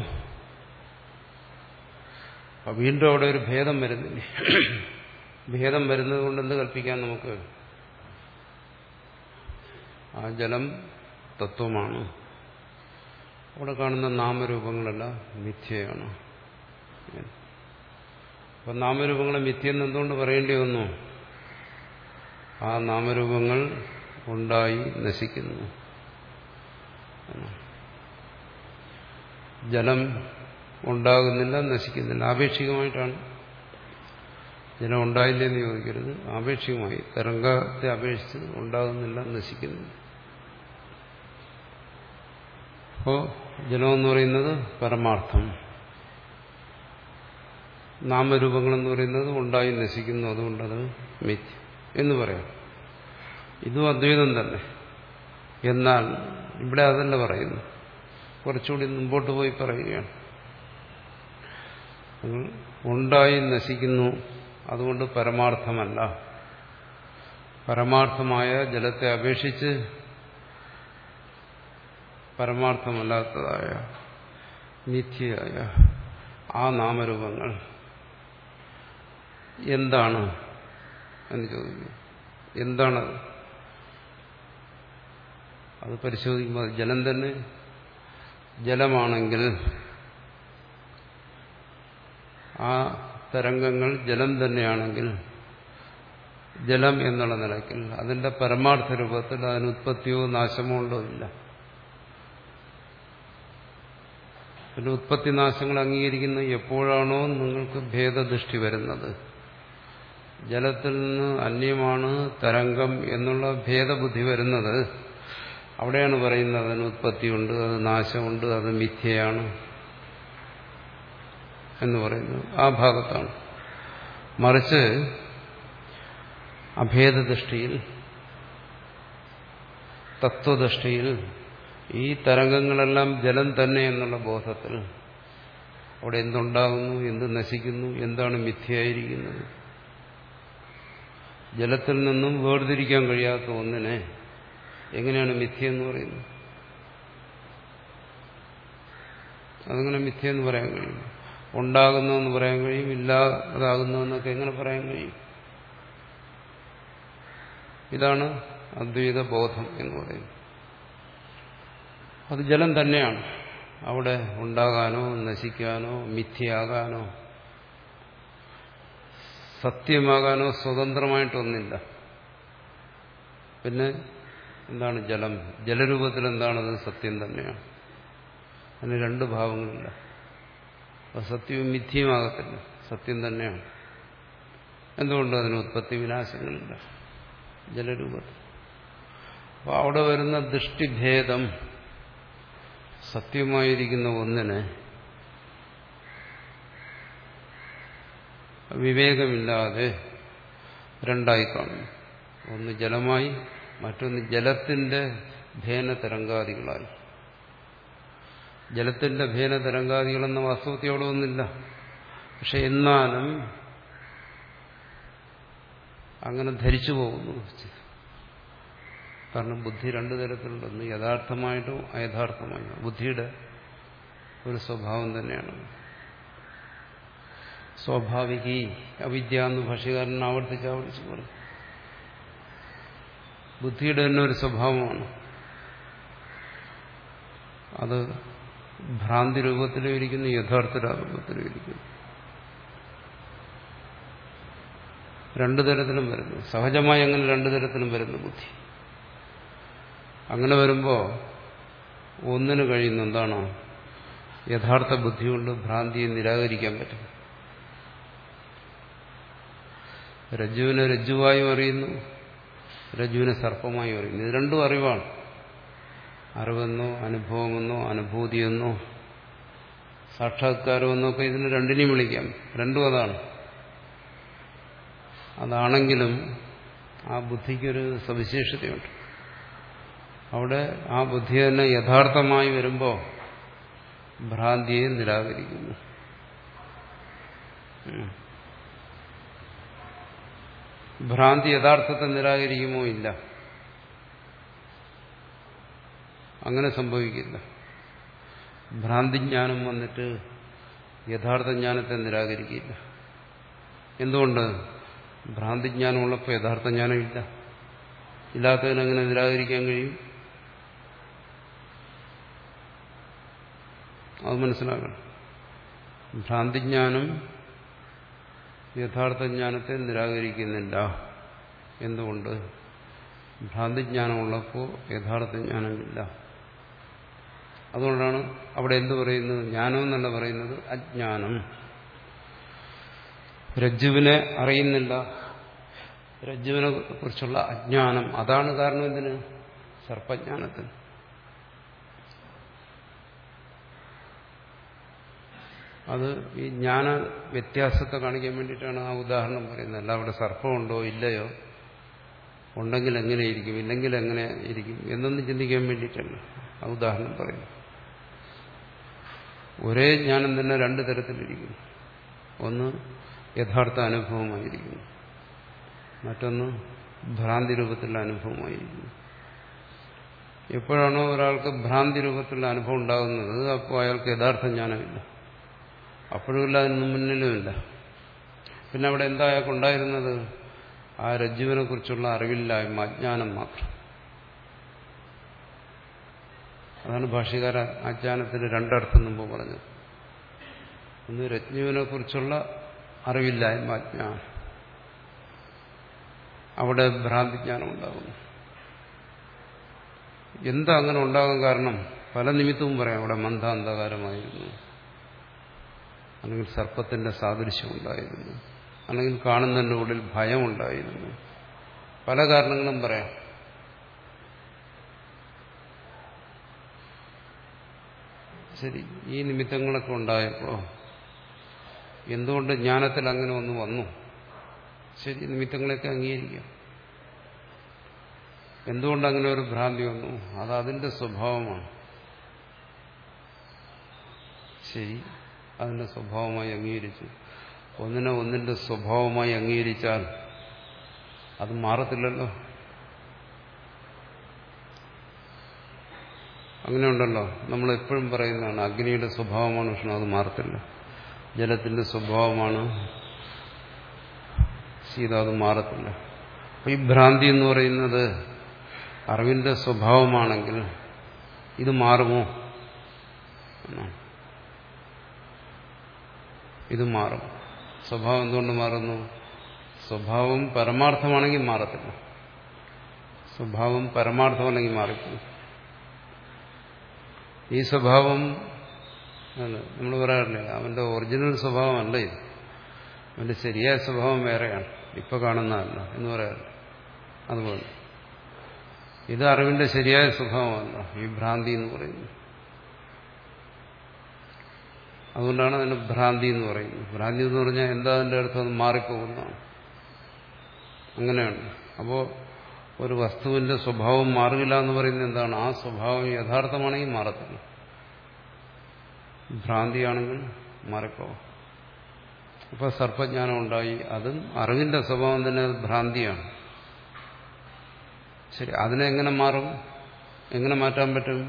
അപ്പം വീണ്ടും അവിടെ ഒരു ഭേദം വരുന്നില്ലേ? ഭേദം വരുന്നത് കൊണ്ട് എന്ത് കൽപ്പിക്കാൻ നമുക്ക്? ആ ജലം തത്വമാണ്, അവിടെ കാണുന്ന നാമരൂപങ്ങളെല്ലാം മിഥ്യയാണ്. അപ്പം നാമരൂപങ്ങളെ മിഥ്യയെന്ന് എന്തുകൊണ്ട് പറയേണ്ടി വന്നു? ആ നാമരൂപങ്ങൾ ഉണ്ടായി നശിക്കുന്നു. ജലം ഉണ്ടാകുന്നില്ല, നശിക്കുന്നില്ല. ആപേക്ഷികമായിട്ടാണ്. ജലം ഉണ്ടായില്ലെന്ന് ചോദിക്കരുത്, ആപേക്ഷികമായി. തരംഗത്തെ അപേക്ഷിച്ച് ഉണ്ടാകുന്നില്ല, നശിക്കുന്നില്ല. അപ്പോൾ ജലമെന്ന് പറയുന്നത് പരമാർത്ഥം, നാമരൂപങ്ങളെന്ന് പറയുന്നത് ഉണ്ടായി നശിക്കുന്നു, അതുകൊണ്ടത് മിഥ്യ എന്ന് പറയാം. ഇതും അദ്വൈതം തന്നെ. എന്നാൽ ഇവിടെ അതല്ല പറയുന്നു, കുറച്ചുകൂടി മുമ്പോട്ട് പോയി പറയുകയാണ്. ഉണ്ടായി നശിക്കുന്നു, അതുകൊണ്ട് പരമാർത്ഥമല്ല. പരമാർത്ഥമായ ജലത്തെ അപേക്ഷിച്ച് പരമാർത്ഥമല്ലാത്തതായ മിഥ്യയായ ആ നാമരൂപങ്ങൾ എന്താണ് എന്ന് ചോദിക്കുന്നു. എന്താണത്? അത് പരിശോധിക്കുമ്പോൾ ജലം തന്നെ. ജലമാണെങ്കിൽ ആ തരംഗങ്ങൾ ജലം തന്നെയാണെങ്കിൽ ജലം എന്നുള്ള നിലയ്ക്ക് അതിന്റെ പരമാർത്ഥ രൂപത്തിൽ അതിന് ഉത്പത്തിയോ നാശമോ ഉണ്ടോ? ഇല്ല. പിന്നെ ഉത്പത്തി നാശങ്ങൾ അംഗീകരിക്കുന്നത് എപ്പോഴാണോ നിങ്ങൾക്ക് ഭേദദൃഷ്ടി വരുന്നത്, ജലത്തിൽ നിന്ന് അന്യമാണ് തരംഗം എന്നുള്ള ഭേദബുദ്ധി വരുന്നത്, അവിടെയാണ് പറയുന്നത് അതിന് ഉത്പത്തിയുണ്ട്, അത് നാശമുണ്ട്, അത് മിഥ്യയാണ് എന്ന് പറയുന്നത് ആ ഭാഗത്താണ്. മറിച്ച് അഭേദദൃഷ്ടിയിൽ, തത്വദൃഷ്ടിയിൽ ഈ തരംഗങ്ങളെല്ലാം ജലം തന്നെ എന്നുള്ള ബോധത്തിൽ അവിടെ എന്തുണ്ടാകുന്നു, എന്ത് നശിക്കുന്നു, എന്താണ് മിഥ്യയായിരിക്കുന്നത്, ജലത്തിൽ നിന്നും വേർതിരിക്കാൻ കഴിയാത്ത ഒന്നിനെ എങ്ങനെയാണ് മിഥ്യ എന്ന് പറയുന്നത്? അതങ്ങനെ മിഥ്യ എന്ന് പറയാൻ കഴിയും? ഉണ്ടാകുന്നു എന്ന് പറയാൻ കഴിയും, ഇല്ലാതാകുന്നു എന്നൊക്കെ എങ്ങനെ പറയാൻ കഴിയും? ഇതാണ് അദ്വൈത ബോധം എന്ന് പറയുന്നത്. അത് ജലം തന്നെയാണ്. അവിടെ ഉണ്ടാകാനോ നശിക്കാനോ മിഥ്യയാകാനോ സത്യമാകാനോ സ്വതന്ത്രമായിട്ടൊന്നില്ല. പിന്നെ എന്താണ് ജലം? ജലരൂപത്തിൽ എന്താണത്? സത്യം തന്നെയാണ്. അതിന് രണ്ട് ഭാവങ്ങളില്ല. അത് സത്യവും മിഥ്യയുമാകത്തില്ല, സത്യം തന്നെയാണ്. എന്തുകൊണ്ട്? അതിന് ഉത്പത്തി വിനാശങ്ങളില്ല ജലരൂപത്തിൽ. അപ്പോൾ അവിടെ വരുന്ന ദൃഷ്ടിഭേദം സത്യമായിരിക്കുന്ന ഒന്നിനെ വിവേകമില്ലാതെ രണ്ടായി കാണുന്നു. ഒന്ന് ജലമായി, മറ്റൊന്ന് ജലത്തിന്റെ ഭേനതരംഗാദികളായി. ജലത്തിന്റെ ഭേനതരംഗാദികളെന്ന വാസ്തവത്തിൽ അവിടെ ഒന്നില്ല. പക്ഷെ എന്നാലും അങ്ങനെ ധരിച്ചു പോകുന്നു. കാരണം ബുദ്ധി രണ്ടു തരത്തിലുണ്ടെന്ന്, യഥാർത്ഥമായിട്ടും അയഥാർത്ഥമായിട്ടും. ബുദ്ധിയുടെ ഒരു സ്വഭാവം തന്നെയാണ്. സ്വാഭാവികി അവിദ്യ എന്ന് ഭാഷ്യകാരൻ ആവർത്തിച്ച് ആവർത്തിച്ച് പറയും. ബുദ്ധിയുടെ തന്നെ ഒരു സ്വഭാവമാണ്. അത് ഭ്രാന്തി രൂപത്തിലും ഇരിക്കുന്നു, യഥാർത്ഥ രൂപത്തിലും ഇരിക്കുന്നു. രണ്ടു തരത്തിലും വരുന്നു. സഹജമായി അങ്ങനെ രണ്ടു തരത്തിലും വരുന്നു ബുദ്ധി. അങ്ങനെ വരുമ്പോൾ ഒന്നിന് കഴിയുന്നു എന്താണോ? യഥാർത്ഥ ബുദ്ധി കൊണ്ട് ഭ്രാന്തിയെ നിരാകരിക്കാൻ പറ്റും. രജ്ജുവിനെ രജ്ജുവായും അറിയുന്നു, രജ്ജുവിനെ സർപ്പമായും അറിയുന്നു. ഇത് രണ്ടും അറിവാണ്. അറിവെന്നോ അനുഭവമെന്നോ അനുഭൂതിയെന്നോ സാക്ഷാത്കാരമെന്നൊക്കെ ഇതിന് രണ്ടിനെയും വിളിക്കാം. രണ്ടും അതാണ്. അതാണെങ്കിലും ആ ബുദ്ധിക്കൊരു സവിശേഷതയുണ്ട്. അവിടെ ആ ബുദ്ധി തന്നെ യഥാർത്ഥമായി വരുമ്പോൾ ഭ്രാന്തിയെ നിരാകരിക്കുന്നു. ഭ്രാന്തി യഥാർത്ഥത്തെ നിരാകരിക്കുമോ? ഇല്ല, അങ്ങനെ സംഭവിക്കില്ല. ഭ്രാന്തിജ്ഞാനം വന്നിട്ട് യഥാർത്ഥ ജ്ഞാനത്തെ നിരാകരിക്കില്ല. എന്തുകൊണ്ട്? ഭ്രാന്തിജ്ഞാനമുള്ളപ്പോൾ യഥാർത്ഥ ജ്ഞാനമില്ല. ഇല്ലാത്തതിനെങ്ങനെ നിരാകരിക്കാൻ കഴിയും? അത് മനസ്സിലാക്കണം. ഭ്രാന്തിജ്ഞാനം യഥാർത്ഥ ജ്ഞാനത്തെ നിരാകരിക്കുന്നില്ല. എന്തുകൊണ്ട്? ഭ്രാന്തിജ്ഞാനമുള്ളപ്പോൾ യഥാർത്ഥ ജ്ഞാനമില്ല. അതുകൊണ്ടാണ് അവിടെ എന്തു പറയുന്നത്? ജ്ഞാനം എന്നല്ല പറയുന്നത്, അജ്ഞാനം. രജ്ജുവിനെ അറിയുന്നില്ല, രജ്ജുവിനെ കുറിച്ചുള്ള അജ്ഞാനം. അതാണ് കാരണം ഇതിന്, സർപ്പജ്ഞാനത്തിന്. അത് ഈ ജ്ഞാന വ്യത്യാസത്തെ കാണിക്കാൻ വേണ്ടിയിട്ടാണ് ആ ഉദാഹരണം പറയുന്നത്. അല്ല അവിടെ സർപ്പമുണ്ടോ ഇല്ലയോ, ഉണ്ടെങ്കിൽ എങ്ങനെയിരിക്കും, ഇല്ലെങ്കിൽ എങ്ങനെ ഇരിക്കും എന്നൊന്നും ചിന്തിക്കാൻ വേണ്ടിയിട്ടല്ല ആ ഉദാഹരണം പറയുന്നു. ഒരേ ജ്ഞാനം തന്നെ രണ്ടു തരത്തിലിരിക്കുന്നു. ഒന്ന് യഥാർത്ഥ അനുഭവമായിരിക്കുന്നു, മറ്റൊന്ന് ഭ്രാന്തി രൂപത്തിലുള്ള അനുഭവമായിരിക്കുന്നു. എപ്പോഴാണോ ഒരാൾക്ക് ഭ്രാന്തി രൂപത്തിലുള്ള അനുഭവം ഉണ്ടാകുന്നത്, അപ്പോൾ അയാൾക്ക് യഥാർത്ഥ ജ്ഞാനമില്ല. അപ്പോഴുമില്ല, അതിന് മുന്നിലുമില്ല. പിന്നെ അവിടെ എന്താ അയാൾക്കുണ്ടായിരുന്നത്? ആ രജ്ജുവിനെ കുറിച്ചുള്ള അറിവില്ലായ്മ, അജ്ഞാനം മാത്രം. അതാണ് ഭാഷ്യകാര അജ്ഞാനത്തിന് രണ്ടർത്ഥം മുമ്പ് പറഞ്ഞത്. ഒന്ന് രജ്ജുവിനെ കുറിച്ചുള്ള അറിവില്ലായ്മ, അജ്ഞാനം. അവിടെ ഭ്രാന്തിജ്ഞാനം ഉണ്ടാകുന്നു. എന്താ അങ്ങനെ ഉണ്ടാകാൻ കാരണം? പല നിമിത്തവും പറയാം. അവിടെ മന്ദാന്ധകാരമായിരുന്നു, അല്ലെങ്കിൽ സർപ്പത്തിന്റെ സാദൃശ്യം ഉണ്ടായിരുന്നു, അല്ലെങ്കിൽ കാണുന്നതിൻ്റെ ഉള്ളിൽ ഭയമുണ്ടായിരുന്നു. പല കാരണങ്ങളും പറയാം. ശരി, ഈ നിമിത്തങ്ങളൊക്കെ ഉണ്ടായപ്പോൾ എന്തുകൊണ്ട് ജ്ഞാനത്തിൽ അങ്ങനെ ഒന്ന് വന്നു? ശരി, നിമിത്തങ്ങളൊക്കെ അംഗീകരിക്കാം. എന്തുകൊണ്ട് അങ്ങനെ ഒരു ഭ്രാന്തി വന്നു? അത് അതിന്റെ സ്വഭാവമാണ്. ശരി, അതിന്റെ സ്വഭാവമായി അംഗീകരിച്ചു. ഒന്നിനെ ഒന്നിന്റെ സ്വഭാവമായി അംഗീകരിച്ചാൽ അത് മാറത്തില്ലല്ലോ. അങ്ങനെയുണ്ടല്ലോ, നമ്മൾ എപ്പോഴും പറയുന്നതാണ് അഗ്നിയുടെ സ്വഭാവമാണ് ഉഷ്ണം, അത് മാറത്തില്ല. ജലത്തിന്റെ സ്വഭാവമാണ് ശീതം, അത് മാറത്തില്ല. അപ്പൊ ഈ ഭ്രാന്തി എന്ന് പറയുന്നത് അറിവിന്റെ സ്വഭാവമാണെങ്കിൽ ഇത് മാറുമോ? ഇത് മാറും. സ്വഭാവം എന്തുകൊണ്ട് മാറുന്നു? സ്വഭാവം പരമാർത്ഥമാണെങ്കിൽ മാറത്തില്ല. സ്വഭാവം പരമാർത്ഥമല്ലെങ്കിൽ മാറിപ്പോകും. ഈ സ്വഭാവം നമ്മൾ പറയാറില്ലേ, അവന്റെ ഒറിജിനൽ സ്വഭാവമല്ല ഇത്, അവന്റെ ശരിയായ സ്വഭാവം വേറെയാണ്, ഇപ്പൊ കാണുന്നതല്ല എന്ന് പറയാറില്ല. അതുപോലെ ഇത് അറിവിന്റെ ശരിയായ സ്വഭാവമല്ല, ഈ ഭ്രാന്തി എന്ന് പറയുന്നത്. അതുകൊണ്ടാണ് അതിന് ഭ്രാന്തി എന്ന് പറയുന്നത്. ഭ്രാന്തി എന്ന് പറഞ്ഞാൽ എന്താ അതിന്റെ അർത്ഥം? അത് മാറിപ്പോകുന്നതാണ്. അങ്ങനെയാണ്. അപ്പോ ഒരു വസ്തുവിന്റെ സ്വഭാവം മാറില്ല എന്ന് പറയുന്നത് എന്താണ്? ആ സ്വഭാവം യഥാർത്ഥമാണെങ്കിൽ മാറത്തില്ല, ഭ്രാന്തിയാണെങ്കിൽ മാറിപ്പോകും. അപ്പൊ സർപ്പജ്ഞാനം ഉണ്ടായി, അതും അറിവിന്റെ സ്വഭാവം തന്നെ, അത് ഭ്രാന്തിയാണ്. ശരി, അതിനെ എങ്ങനെ മാറും? എങ്ങനെ മാറ്റാൻ പറ്റും?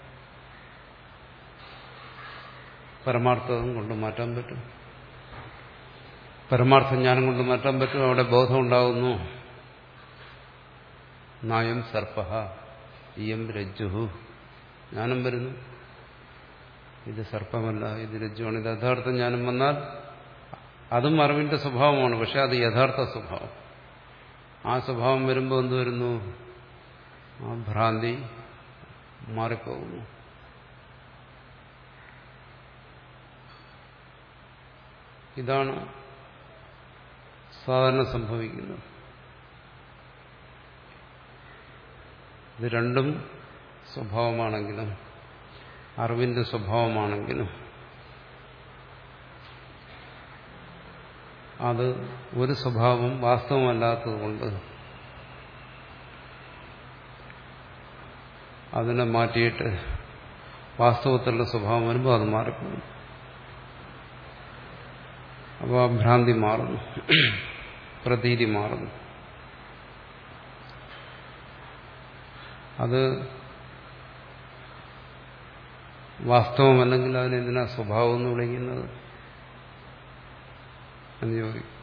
പരമാർത്ഥം കൊണ്ട് മാറ്റാൻ പറ്റും. പരമാർത്ഥ ജ്ഞാനം കൊണ്ട് മാറ്റാൻ പറ്റും. അവിടെ ബോധം ഉണ്ടാകുന്നു. നായം സർപ്പഃ ഇയം രജ്ജുഃ, ജ്ഞാനം വരുന്നു. ഇത് സർപ്പമല്ല, ഇത് രജ്ജുവാണ്, ഇത് യഥാർത്ഥ ജ്ഞാനം വന്നാൽ അതും അറിവിന്റെ സ്വഭാവമാണ്. പക്ഷെ അത് യഥാർത്ഥ സ്വഭാവം. ആ സ്വഭാവം വരുമ്പോൾ എന്ത് വരുന്നു? ആ ഭ്രാന്തി മാറിപ്പോകുന്നു. ഇതാണ് സാധാരണ സംഭവിക്കുന്നത്. ഇത് രണ്ടും സ്വഭാവമാണെങ്കിലും അറിവിന്റെ സ്വഭാവമാണെങ്കിലും അത് ഒരു സ്വഭാവം വാസ്തവമല്ലാത്തതുകൊണ്ട് അതിനെ മാറ്റിയിട്ട് വാസ്തവത്തിലുള്ള സ്വഭാവം വരുമ്പോൾ അത് മാറിപ്പോകും. അപ്പോൾ ആ ഭ്രാന്തി മാറുന്നു, പ്രതീതി മാറുന്നു. അത് വാസ്തവമല്ലെങ്കിൽ അതിനെന്തിനാ സ്വഭാവം എന്ന് വിളിക്കുന്നത് എന്ന് ചോദിക്കും.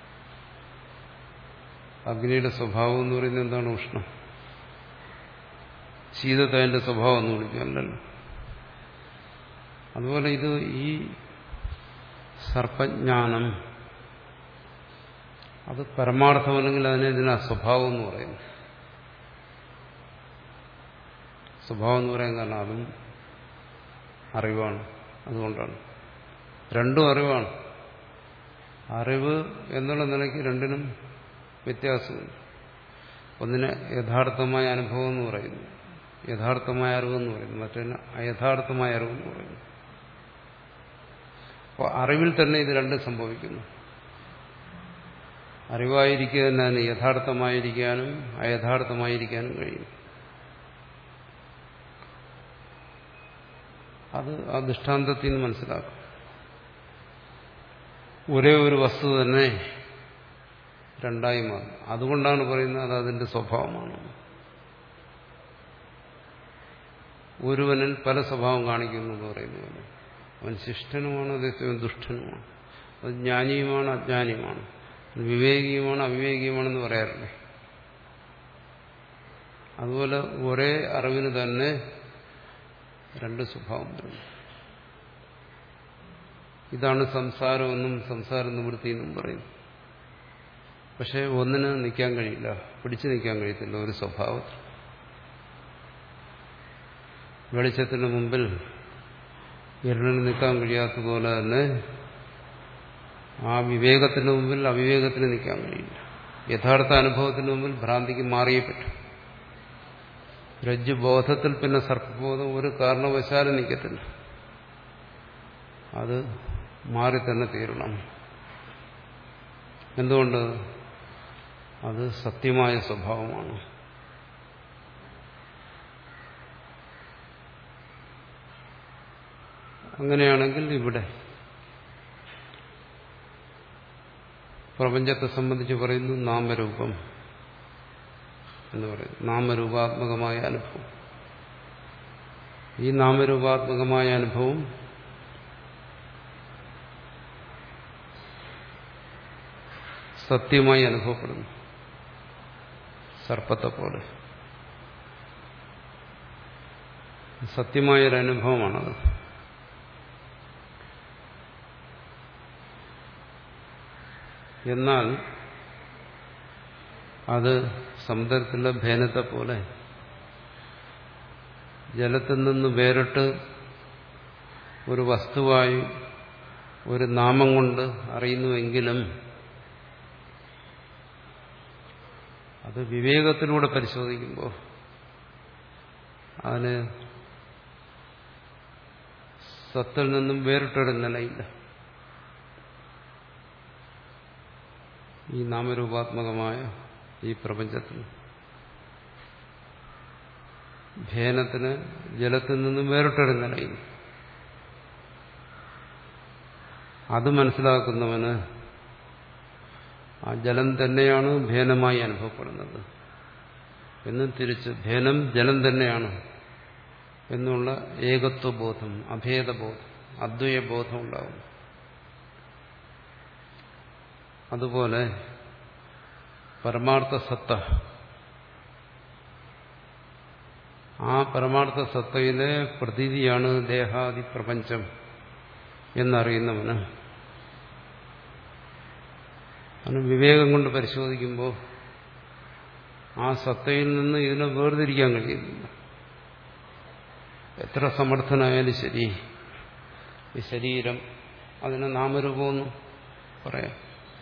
അഗ്നിയുടെ സ്വഭാവം എന്ന് പറയുന്നത് എന്താണ്? ഉഷ്ണം. ശീതത്തെ അതിന്റെ സ്വഭാവം എന്ന് വിളിക്കാമല്ലോ. അതുപോലെ ഇത് ഈ സർപ്പജ്ഞാനം അത് പരമാർത്ഥമല്ലെങ്കിൽ അതിനെന്തിനാ സ്വഭാവം എന്ന് പറയുന്നു. സ്വഭാവം എന്ന് പറയാൻ കാരണം അതും അറിവാണ്. അതുകൊണ്ടാണ് രണ്ടും അറിവാണ്. അറിവ് എന്നുള്ള നിലയ്ക്ക് രണ്ടിനും വ്യത്യാസമുണ്ട്. ഒന്നിന് യഥാർത്ഥമായ അനുഭവം എന്ന് പറയുന്നു, യഥാർത്ഥമായ അറിവെന്ന് പറയുന്നു. മറ്റൊന്ന് അയഥാർത്ഥമായ അറിവെന്ന് പറയുന്നു. അപ്പോൾ അറിവിൽ തന്നെ ഇത് രണ്ടും സംഭവിക്കുന്നു. അറിവായിരിക്കുക തന്നെ യഥാർത്ഥമായിരിക്കാനും അയഥാർത്ഥമായിരിക്കാനും കഴിയും. അത് ആ ദൃഷ്ടാന്തത്തിൽ നിന്ന് മനസ്സിലാക്കും. ഒരേ ഒരു വസ്തു തന്നെ രണ്ടായി മാറും. അതുകൊണ്ടാണ് പറയുന്നത് അത് അതിന്റെ സ്വഭാവമാണ്. ഒരുവനിൽ പല സ്വഭാവം കാണിക്കുന്നു എന്ന് പറയുന്നത് അവൻ ശിഷ്ടനുമാണ്, അതേസമയം ദുഷ്ടനുമാണ്. അത് ജ്ഞാനിയുമാണ്, അജ്ഞാനിയുമാണ്, വിവേകിയുമാണ്, അവിവേകിയുമാണെന്ന് പറയാറില്ലേ. അതുപോലെ ഒരേ അറിവിന് തന്നെ രണ്ട് സ്വഭാവം വരുന്നു. ഇതാണ് സംസാരമെന്നും സംസാര നിവൃത്തി എന്നും പറയുന്നു. പക്ഷെ ഒന്നിന് നിൽക്കാൻ കഴിയില്ല, പിടിച്ചു നിൽക്കാൻ കഴിയത്തില്ല ഒരു സ്വഭാവത്തിൽ. വെളിച്ചത്തിന് മുമ്പിൽ ഇരുളിന് നിൽക്കാൻ കഴിയാത്തതുപോലെ തന്നെ ആ വിവേകത്തിന് മുമ്പിൽ അവിവേകത്തിന് നിൽക്കാൻ കഴിയില്ല. യഥാർത്ഥ അനുഭവത്തിന് മുമ്പിൽ ഭ്രാന്തിക്ക് മാറിയേ പറ്റും. രജ്ജുബോധത്തിൽ പിന്നെ സർപ്പബോധം ഒരു കാരണവശാലും നിൽക്കത്തില്ല. അത് മാറി തന്നെ തീരണം. എന്തുകൊണ്ട്? അത് സത്യമായ സ്വഭാവമാണ്. അങ്ങനെയാണെങ്കിൽ ഇവിടെ പ്രപഞ്ചത്തെ സംബന്ധിച്ച് പറയുന്നു നാമരൂപം എന്ന് പറയുന്നു. നാമരൂപാത്മകമായ അനുഭവം. ഈ നാമരൂപാത്മകമായ അനുഭവം സത്യമായി അനുഭവപ്പെടുന്നു. സർപ്പത്തെ പോലെ സത്യമായൊരനുഭവമാണത്. എന്നാൽ അത് സമുദ്രത്തിലെ ഭേനത്തെ പോലെ ജലത്തിൽ നിന്ന് വേറിട്ട് ഒരു വസ്തുവായി ഒരു നാമം കൊണ്ട് അറിയുന്നുവെങ്കിലും അത് വിവേകത്തിലൂടെ പരിശോധിക്കുമ്പോൾ അതിന് സത്തിൽ നിന്നും വേറിട്ടൊരു നിലയില്ല. ഈ നാമരൂപാത്മകമായ ഈ പ്രപഞ്ചത്തിൽ ഭേനത്തിന് ജലത്തിൽ നിന്നും വേറിട്ടൊരു നിലയിൽ. അത് മനസ്സിലാക്കുന്നവന് ആ ജലം തന്നെയാണ് ഭേനമായി അനുഭവപ്പെടുന്നത് എന്നും തിരിച്ച് ഭേനം ജലം തന്നെയാണ് എന്നുള്ള ഏകത്വബോധം, അഭേദബോധം, അദ്വൈതബോധം ഉണ്ടാകും. അതുപോലെ പരമാർത്ഥ സത്ത, ആ പരമാർത്ഥ സത്തയിലെ പ്രതീതിയാണ് ദേഹാദി പ്രപഞ്ചം എന്നറിയുന്നവന് അവന് വിവേകം കൊണ്ട് പരിശോധിക്കുമ്പോൾ ആ സത്തയിൽ നിന്ന് ഇതിനെ വേർതിരിക്കാൻ കഴിയുന്നില്ല. എത്ര സമർത്ഥനായാലും ശരി, ഈ ശരീരം അതിനെ നാമരൂപമെന്ന് പറയാം.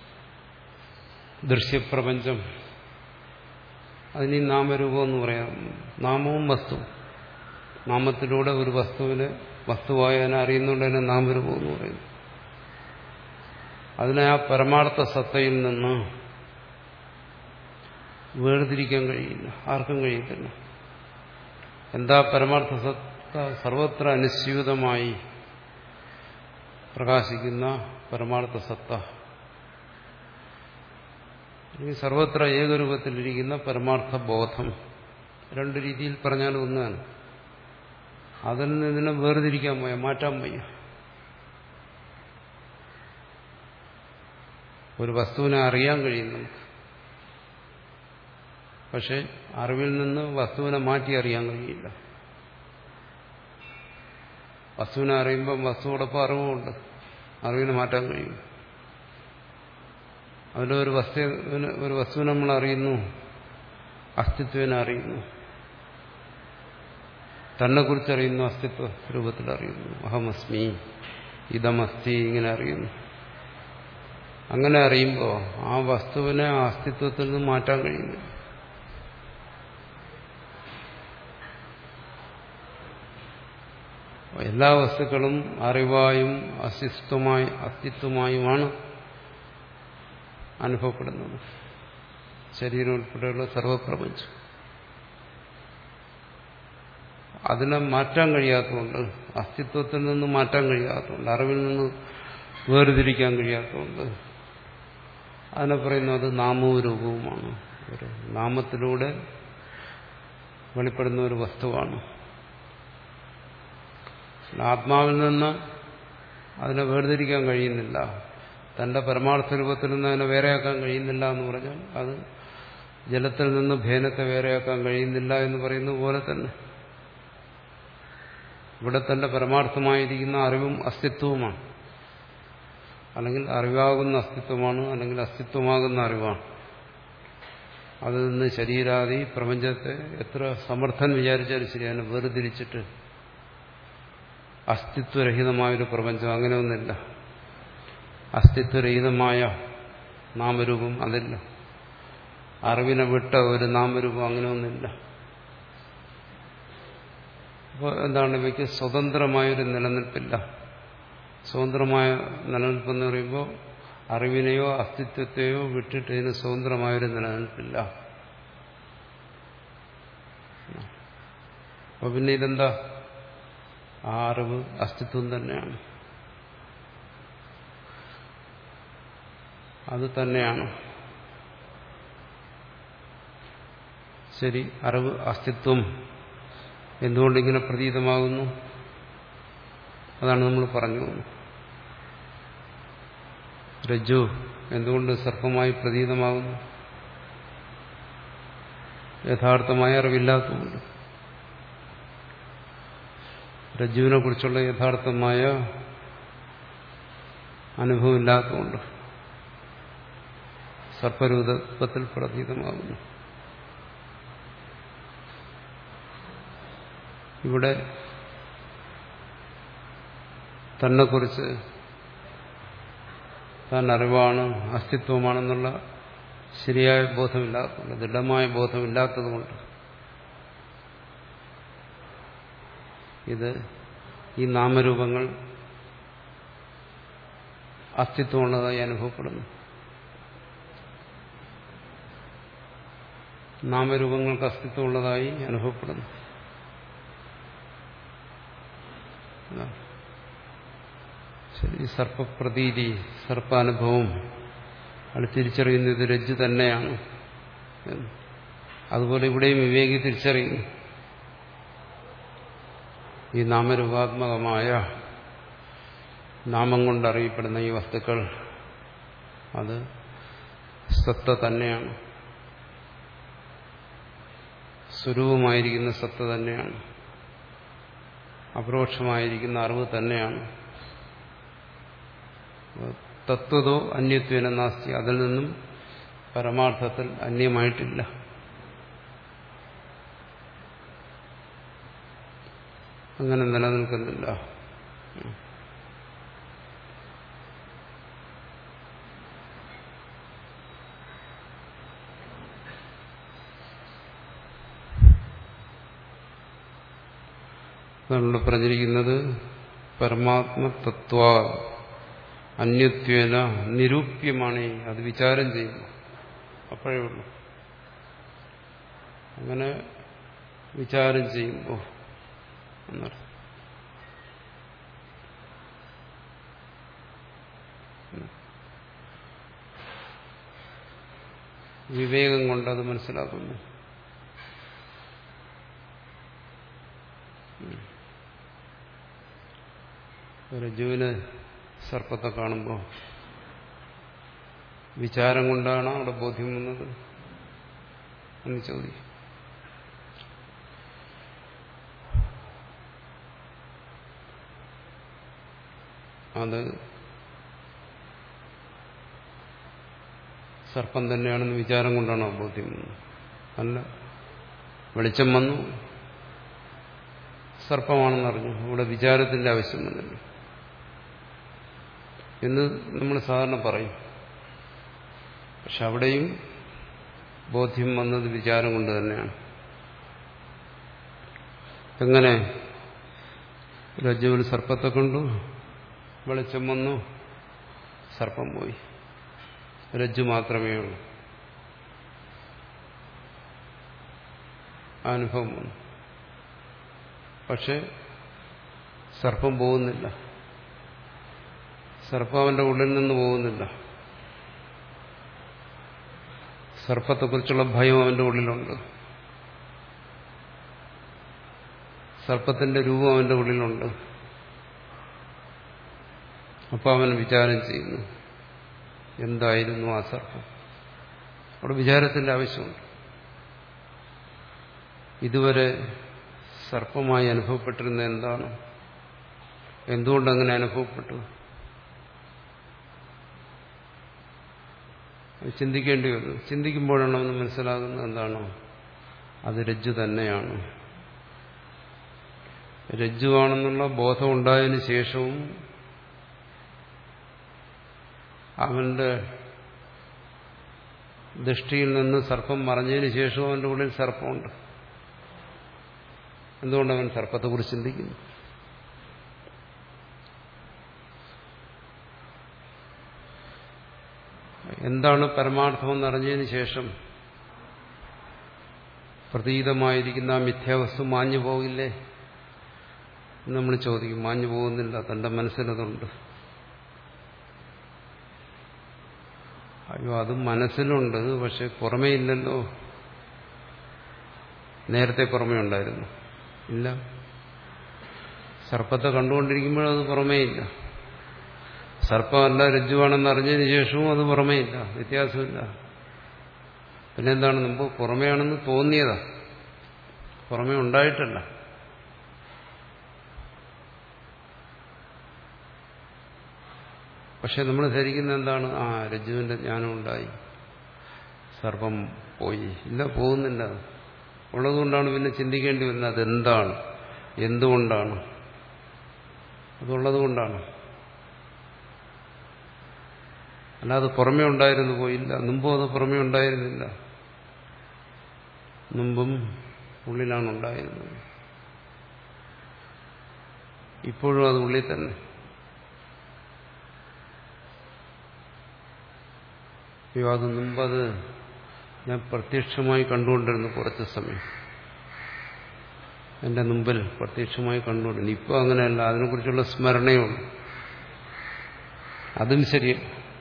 ദൃശ്യപ്രപഞ്ചം അതിന് നാമരൂപമെന്ന് പറയാം. നാമവും വസ്തു, നാമത്തിലൂടെ ഒരു വസ്തുവിനെ വസ്തുവായി അതിനെ അറിയുന്നുകൊണ്ട് തന്നെ നാമരൂപം എന്ന് പറയുന്നു. അതിനെ ആ പരമാർത്ഥ സത്തയിൽ നിന്ന് വേർതിരിക്കാൻ കഴിയില്ല, ആർക്കും കഴിയത്തില്ല. എന്താ പരമാർത്ഥ സത്ത? സർവത്ര അനുസ്യൂതമായി പ്രകാശിക്കുന്ന പരമാർത്ഥ സത്ത, അല്ലെങ്കിൽ സർവത്ര ഏകരൂപത്തിലിരിക്കുന്ന പരമാർത്ഥ ബോധം. രണ്ട് രീതിയിൽ പറഞ്ഞാലും ഒന്നാണ്. അതിൽ നിന്ന് ഇതിനെ വേർതിരിക്കാൻ വയ്യ, മാറ്റാൻ വയ്യ. ഒരു വസ്തുവിനെ അറിയാൻ കഴിയും നമുക്ക്, പക്ഷെ അറിവിൽ നിന്ന് വസ്തുവിനെ മാറ്റി അറിയാൻ കഴിയില്ല. വസ്തുവിനെ അറിയുമ്പം വസ്തുവോടൊപ്പം അറിവുമുണ്ട്, അറിവിനെ മാറ്റാൻ കഴിയും. അതിലൊരു വസ്തുവിന് ഒരു വസ്തുവിനെ നമ്മൾ അറിയുന്നു, അസ്തിത്വനെ അറിയുന്നു, തന്നെ കുറിച്ചറിയുന്നു, അസ്തിത്വ രൂപത്തിൽ അറിയുന്നു. അഹമസ്മി, ഇതമസ്തി, ഇങ്ങനെ അറിയുന്നു. അങ്ങനെ അറിയുമ്പോൾ ആ വസ്തുവിനെ ആ അസ്തിത്വത്തിൽ നിന്ന് മാറ്റാൻ കഴിയുന്നു. എല്ലാ വസ്തുക്കളും അറിവായും അസ്തിത്വമായി അസ്തിത്വമായുമാണ് അനുഭവപ്പെടുന്നത്. ശരീരം ഉൾപ്പെടെയുള്ള സർവപ്രപഞ്ചം അതിനെ മാറ്റാൻ കഴിയാത്തതുകൊണ്ട്, അസ്തിത്വത്തിൽ നിന്ന് മാറ്റാൻ കഴിയാത്തതുകൊണ്ട്, അറിവിൽ നിന്ന് വേർതിരിക്കാൻ കഴിയാത്തതുകൊണ്ട് അതിനെ പറയുന്നു അത് നാമവും രൂപവുമാണ്. ഒരു നാമത്തിലൂടെ വെളിപ്പെടുന്ന ഒരു വസ്തുവാണ്. ആത്മാവിൽ നിന്ന് അതിനെ വേർതിരിക്കാൻ കഴിയുന്നില്ല, തന്റെ പരമാർത്ഥ രൂപത്തിൽ നിന്ന് അതിനെ വേറെയാക്കാൻ കഴിയുന്നില്ല എന്ന് പറഞ്ഞാൽ അത് ജലത്തിൽ നിന്ന് ഭേനത്തെ വേറെയാക്കാൻ കഴിയുന്നില്ല എന്ന് പറയുന്നത് പോലെ തന്നെ ഇവിടെ തന്റെ പരമാർത്ഥമായിരിക്കുന്ന അറിവും അസ്തിത്വവുമാണ്. അല്ലെങ്കിൽ അറിവാകുന്ന അസ്തിത്വമാണ്, അല്ലെങ്കിൽ അസ്തിത്വമാകുന്ന അറിവാണ്. അതിൽ നിന്ന് ശരീരാദി പ്രപഞ്ചത്തെ എത്ര സമർത്ഥൻ വിചാരിച്ചാലും ശരി അതിനെ വേർതിരിച്ചിട്ട് അസ്തിത്വരഹിതമായൊരു പ്രപഞ്ചം അങ്ങനെ ഒന്നില്ല. അസ്തിത്വരഹിതമായ നാമരൂപം അതില്ല. അറിവിനെ വിട്ട ഒരു നാമരൂപം അങ്ങനെ ഒന്നില്ല. അപ്പോൾ എന്താണ്, ഇവയ്ക്ക് സ്വതന്ത്രമായൊരു നിലനിൽപ്പില്ല. സ്വതന്ത്രമായ നിലനിൽപ്പെന്ന് പറയുമ്പോൾ അറിവിനെയോ അസ്തിത്വത്തെയോ വിട്ടിട്ട് ഇതിന് സ്വതന്ത്രമായൊരു നിലനിൽപ്പില്ല. അപ്പൊ പിന്നെ ഇതെന്താ? ആ അറിവ് അസ്തിത്വം തന്നെയാണ്, അത് തന്നെയാണ്. ശരി, അറിവ് അസ്തിത്വം എന്തുകൊണ്ടിങ്ങനെ പ്രതീതമാകുന്നു? അതാണ് നമ്മൾ പറഞ്ഞു. രജ്ജു എന്തുകൊണ്ട് സർപ്പമായി പ്രതീതമാകുന്നു? യഥാർത്ഥമായ അറിവില്ലാത്തതുകൊണ്ട്. രജ്ജുവിനെ കുറിച്ചുള്ള യഥാർത്ഥമായ അനുഭവമില്ലാത്തതുകൊണ്ട് സർപ്പരൂപത്തിൽ പ്രതീതമാകുന്നു. ഇവിടെ തന്നെക്കുറിച്ച് താൻ അറിവാണ്, അസ്തിത്വമാണെന്നുള്ള ശരിയായ ബോധമില്ലാത്തതുകൊണ്ട്, ദൃഢമായ ബോധമില്ലാത്തതുകൊണ്ട് ഇത് ഈ നാമരൂപങ്ങൾ അസ്തിത്വമുള്ളതായി അനുഭവപ്പെടുന്നു. നാമരൂപങ്ങൾക്ക് അസ്തിത്വമുള്ളതായി അനുഭവപ്പെടുന്നു. ശരി, സർപ്പപ്രതീതി, സർപ്പാനുഭവം അത് തിരിച്ചറിയുന്നത് രജ്ജു തന്നെയാണ്. അതുപോലെ ഇവിടെയും വിവേകി തിരിച്ചറിയുന്നു ഈ നാമരൂപാത്മകമായ നാമം കൊണ്ടറിയപ്പെടുന്ന ഈ വസ്തുക്കൾ അത് സത്ത തന്നെയാണ്, സ്വരൂപമായിരിക്കുന്ന സത്ത തന്നെയാണ്, അപരോക്ഷമായിരിക്കുന്ന അറിവ് തന്നെയാണ്. തത്വതോ അന്യത്വേന നാസ്തി, അതിൽ നിന്നും പരമാർത്ഥത്തിൽ അന്യമായിട്ടില്ല. അങ്ങനെ നിലനിൽക്കുന്നില്ല. നമ്മൾ പറഞ്ഞിരിക്കുന്നത് പരമാത്മതത്വ അന്യത്വേന നിരൂപ്യമാണ്. അത് വിചാരം ചെയ്യുന്നു, അപ്പോഴേ ഉള്ളൂ. അങ്ങനെ വിചാരം ചെയ്യുമ്പോൾ എന്നർത്ഥം. വിവേകം കൊണ്ടത് മനസ്സിലാക്കുന്നു. രജ്ജുവിന് സർപ്പത്തെ കാണുമ്പോൾ വിചാരം കൊണ്ടാണ് അവിടെ ബോധ്യം വന്നത് എന്ന് ചോദിക്കും. അത് സർപ്പം തന്നെയാണെന്ന് വിചാരം കൊണ്ടാണോ ബോധ്യം വന്നത്? അല്ല, വെളിച്ചം വന്നു, സർപ്പമാണെന്നറിഞ്ഞു, ഇവിടെ വിചാരത്തിന്റെ ആവശ്യം വന്നില്ല എന്ന് നമ്മൾ സാധാരണ പറയും. പക്ഷെ അവിടെയും ബോധ്യം വന്നത് വിചാരം കൊണ്ട് തന്നെയാണ്. എങ്ങനെ? രജ്ജുവിൽ സർപ്പത്തെ കണ്ടു, വെളിച്ചം വന്നു, സർപ്പം പോയി, രജ്ജു മാത്രമേ ഉള്ളൂ. അനുഭവം വന്നു. പക്ഷെ സർപ്പം പോകുന്നില്ല, സർപ്പം അവന്റെ ഉള്ളിൽ നിന്ന് പോകുന്നില്ല. സർപ്പത്തെക്കുറിച്ചുള്ള ഭയം അവന്റെ ഉള്ളിലുണ്ട്, സർപ്പത്തിന്റെ രൂപം അവന്റെ ഉള്ളിലുണ്ട്. അപ്പോൾ അവൻ വിചാരം ചെയ്യുന്നു, എന്തായിരുന്നു ആ സർപ്പം? അവിടെ വിചാരത്തിന്റെ ആവശ്യമുണ്ട്. ഇതുവരെ സർപ്പമായി അനുഭവപ്പെട്ടിരുന്ന എന്താണ്? എന്തുകൊണ്ടങ്ങനെ അനുഭവപ്പെട്ടു? ചിന്തിക്കേണ്ടി വരും. ചിന്തിക്കുമ്പോഴാണ് അവന് മനസ്സിലാകുന്നത് എന്താണോ, അത് രജ്ജു തന്നെയാണ്. രജ്ജുവാണെന്നുള്ള ബോധം ഉണ്ടായതിനു ശേഷവും അവന്റെ ദൃഷ്ടിയിൽ നിന്ന് സർപ്പം മറഞ്ഞതിന് ശേഷവും അവന്റെ ഉള്ളിൽ സർപ്പമുണ്ട്. എന്തുകൊണ്ടവൻ സർപ്പത്തെക്കുറിച്ച് ചിന്തിക്കുന്നു? എന്താണ് പരമാർത്ഥമെന്ന് അറിഞ്ഞതിന് ശേഷം പ്രതീതമായിരിക്കുന്ന ആ മിഥ്യാവസ്തു മാഞ്ഞു പോകില്ലേ? നമ്മൾ ചോദിക്കും. മാഞ്ഞു പോകുന്നില്ല, തന്റെ മനസ്സിലതുണ്ട്. അയ്യോ, അത് മനസ്സിലുണ്ട്, പക്ഷെ പുറമേ ഇല്ലല്ലോ. നേരത്തെ പുറമേ ഉണ്ടായിരുന്നു? ഇല്ല. സർപ്പത്തെ കണ്ടുകൊണ്ടിരിക്കുമ്പോഴും അത് പുറമേ ഇല്ല. സർപ്പമല്ല രജ്ജുവാണെന്ന് അറിഞ്ഞതിന് ശേഷവും അത് പുറമേ ഇല്ല, വ്യത്യാസമില്ല. പിന്നെന്താണ്? മുമ്പ് പുറമേയാണെന്ന് തോന്നിയതാ, പുറമേ ഉണ്ടായിട്ടല്ല. പക്ഷെ നമ്മൾ ധരിക്കുന്ന എന്താണ്? ആ രജ്ജുവിന്റെ ജ്ഞാനം ഉണ്ടായി, സർപ്പം പോയി. ഇല്ല, പോകുന്നില്ല. ഉള്ളതുകൊണ്ടാണ് പിന്നെ ചിന്തിക്കേണ്ടി വരുന്നത് അതെന്താണ്, എന്തുകൊണ്ടാണ്. അതുള്ളത് കൊണ്ടാണ്. അല്ലാതെ പുറമേ ഉണ്ടായിരുന്നു പോയില്ല. മുമ്പും അത് പുറമേ ഉണ്ടായിരുന്നില്ല, മുമ്പും ഉള്ളിലാണ് ഉണ്ടായിരുന്നത്. ഇപ്പോഴും അത് ഉള്ളിൽ തന്നെ. അയ്യോ, അത് മുമ്പത് ഞാൻ പ്രത്യക്ഷമായി കണ്ടുകൊണ്ടിരുന്നു കുറച്ച് സമയം, എന്റെ മുമ്പിൽ പ്രത്യക്ഷമായി കണ്ടുകൊണ്ടിരുന്നു. ഇപ്പോൾ അങ്ങനെയല്ല, അതിനെക്കുറിച്ചുള്ള സ്മരണയുള്ളൂ. അതും ശരിയല്ല.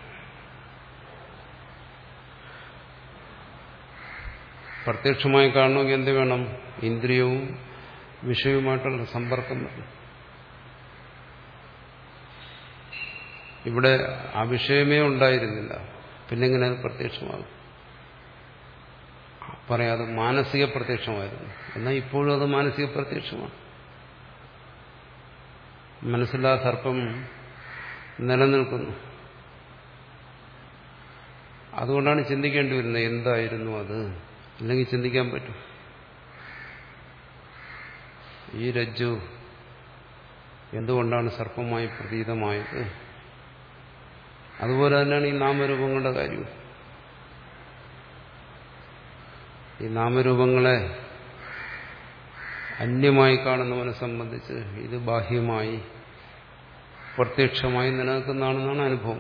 പ്രത്യക്ഷമായി കാണണമെങ്കിൽ എന്ത് വേണം? ഇന്ദ്രിയവും വിഷയവുമായിട്ടുള്ള സമ്പർക്കം വേണം. ഇവിടെ ആ വിഷയമേ ഉണ്ടായിരുന്നില്ല, പിന്നെങ്ങനെ അത് പ്രത്യക്ഷമാകും? പറയാതെ മാനസിക പ്രത്യക്ഷമായിരുന്നു. എന്നാൽ ഇപ്പോഴും അത് മാനസിക പ്രത്യക്ഷമാണ്. മനസ്സിലാ സർപ്പം നിലനിൽക്കുന്നു. അതുകൊണ്ടാണ് ചിന്തിക്കേണ്ടി വരുന്നത് എന്തായിരുന്നു അത്. അല്ലെങ്കിൽ ചിന്തിക്കാൻ പറ്റും. ഈ രജ്ജു എന്തുകൊണ്ടാണ് സർപ്പമായി പ്രതീതമായത്? അതുപോലെ തന്നെയാണ് ഈ നാമരൂപങ്ങളുടെ കാര്യം. ഈ നാമരൂപങ്ങളെ അന്യമായി കാണുന്നവനെ സംബന്ധിച്ച് ഇത് ബാഹ്യമായി പ്രത്യക്ഷമായി നിലനിൽക്കുന്നതാണെന്നാണ് അനുഭവം.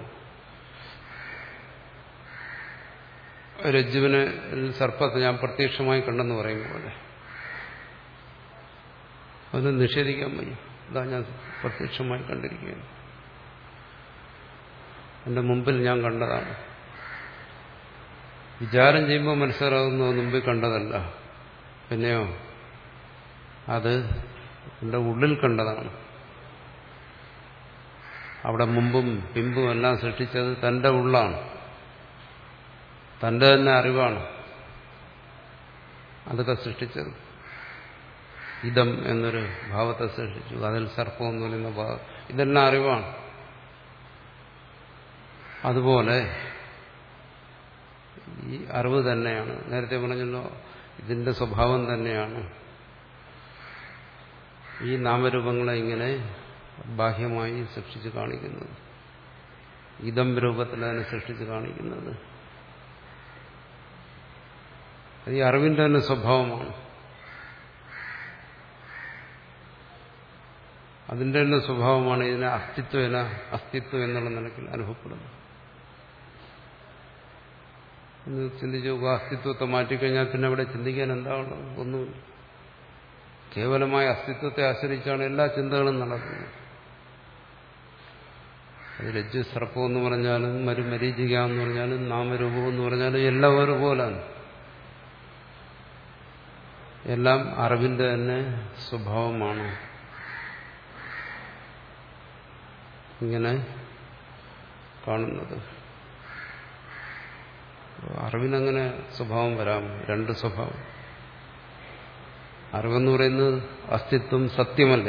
രജ്ജുവിനെ സർപ്പത്തെ ഞാൻ പ്രത്യക്ഷമായി കണ്ടെന്ന് പറയും പോലെ അത് നിഷേധിക്കാൻ വയ്യ. ഇതാ ഞാൻ പ്രത്യക്ഷമായി കണ്ടിരിക്കുകയാണ്, എന്റെ മുമ്പിൽ ഞാൻ കണ്ടതാണ്. വിചാരം ചെയ്യുമ്പോൾ മനസ്സിലാകുന്നത് മുമ്പിൽ കണ്ടതല്ല, പിന്നെയോ അത് എന്റെ ഉള്ളിൽ കണ്ടതാണ്. അവിടെ മുമ്പും പിമ്പും എല്ലാം സൃഷ്ടിച്ചത് തന്റെ ഉള്ളാണ്, തന്റെ തന്നെ അറിവാണ് അതൊക്കെ സൃഷ്ടിച്ചത്. ഇതം എന്നൊരു ഭാവത്തെ സൃഷ്ടിച്ചു, അതിൽ സർപ്പം എന്ന് പറയുന്ന ഭാവം, ഇതെല്ലാം അറിവാണ്. അതുപോലെ ഈ അറിവ് തന്നെയാണ്, നേരത്തെ പറഞ്ഞല്ലോ, ഇതിന്റെ സ്വഭാവം തന്നെയാണ് ഈ നാമരൂപങ്ങളെ ഇങ്ങനെ ബാഹ്യമായി സൃഷ്ടിച്ച് കാണിക്കുന്നത്, ഇതം രൂപത്തിൽ അതിനെ സൃഷ്ടിച്ച് കാണിക്കുന്നത്. ഈ അറിവിന്റെ തന്നെ സ്വഭാവമാണ്. അതിന്റെ തന്നെ സ്വഭാവമാണ് ഇതിനെ അസ്തിത്വന അസ്തിത്വം എന്നുള്ള നിലയ്ക്ക് അനുഭവപ്പെടുന്നത്. എന്ന് ചിന്തിച്ചു നോക്കുക. അസ്തിത്വത്തെ മാറ്റിക്കഴിഞ്ഞാൽ പിന്നെ അവിടെ ചിന്തിക്കാൻ എന്താ ഉള്ളത്? ഒന്നുമില്ല. കേവലമായ അസ്തിത്വത്തെ ആശ്രയിച്ചാണ് എല്ലാ ചിന്തകളും നടക്കുന്നത്. അത് രജ്ജു സർപ്പം എന്ന് പറഞ്ഞാലും മരു മരീചിക എന്ന് പറഞ്ഞാലും നാമരൂപം എന്ന് പറഞ്ഞാലും എല്ലാം ഒരുപോലാണ്. എല്ലാം അറിവിന്റെ തന്നെ സ്വഭാവമാണ്. ഇങ്ങനെ കാണുന്നത്. അറിവിനങ്ങനെ സ്വഭാവം വരാം, രണ്ട് സ്വഭാവം. അറിവെന്ന് പറയുന്നത് അസ്തിത്വം സത്യമല്ലേ?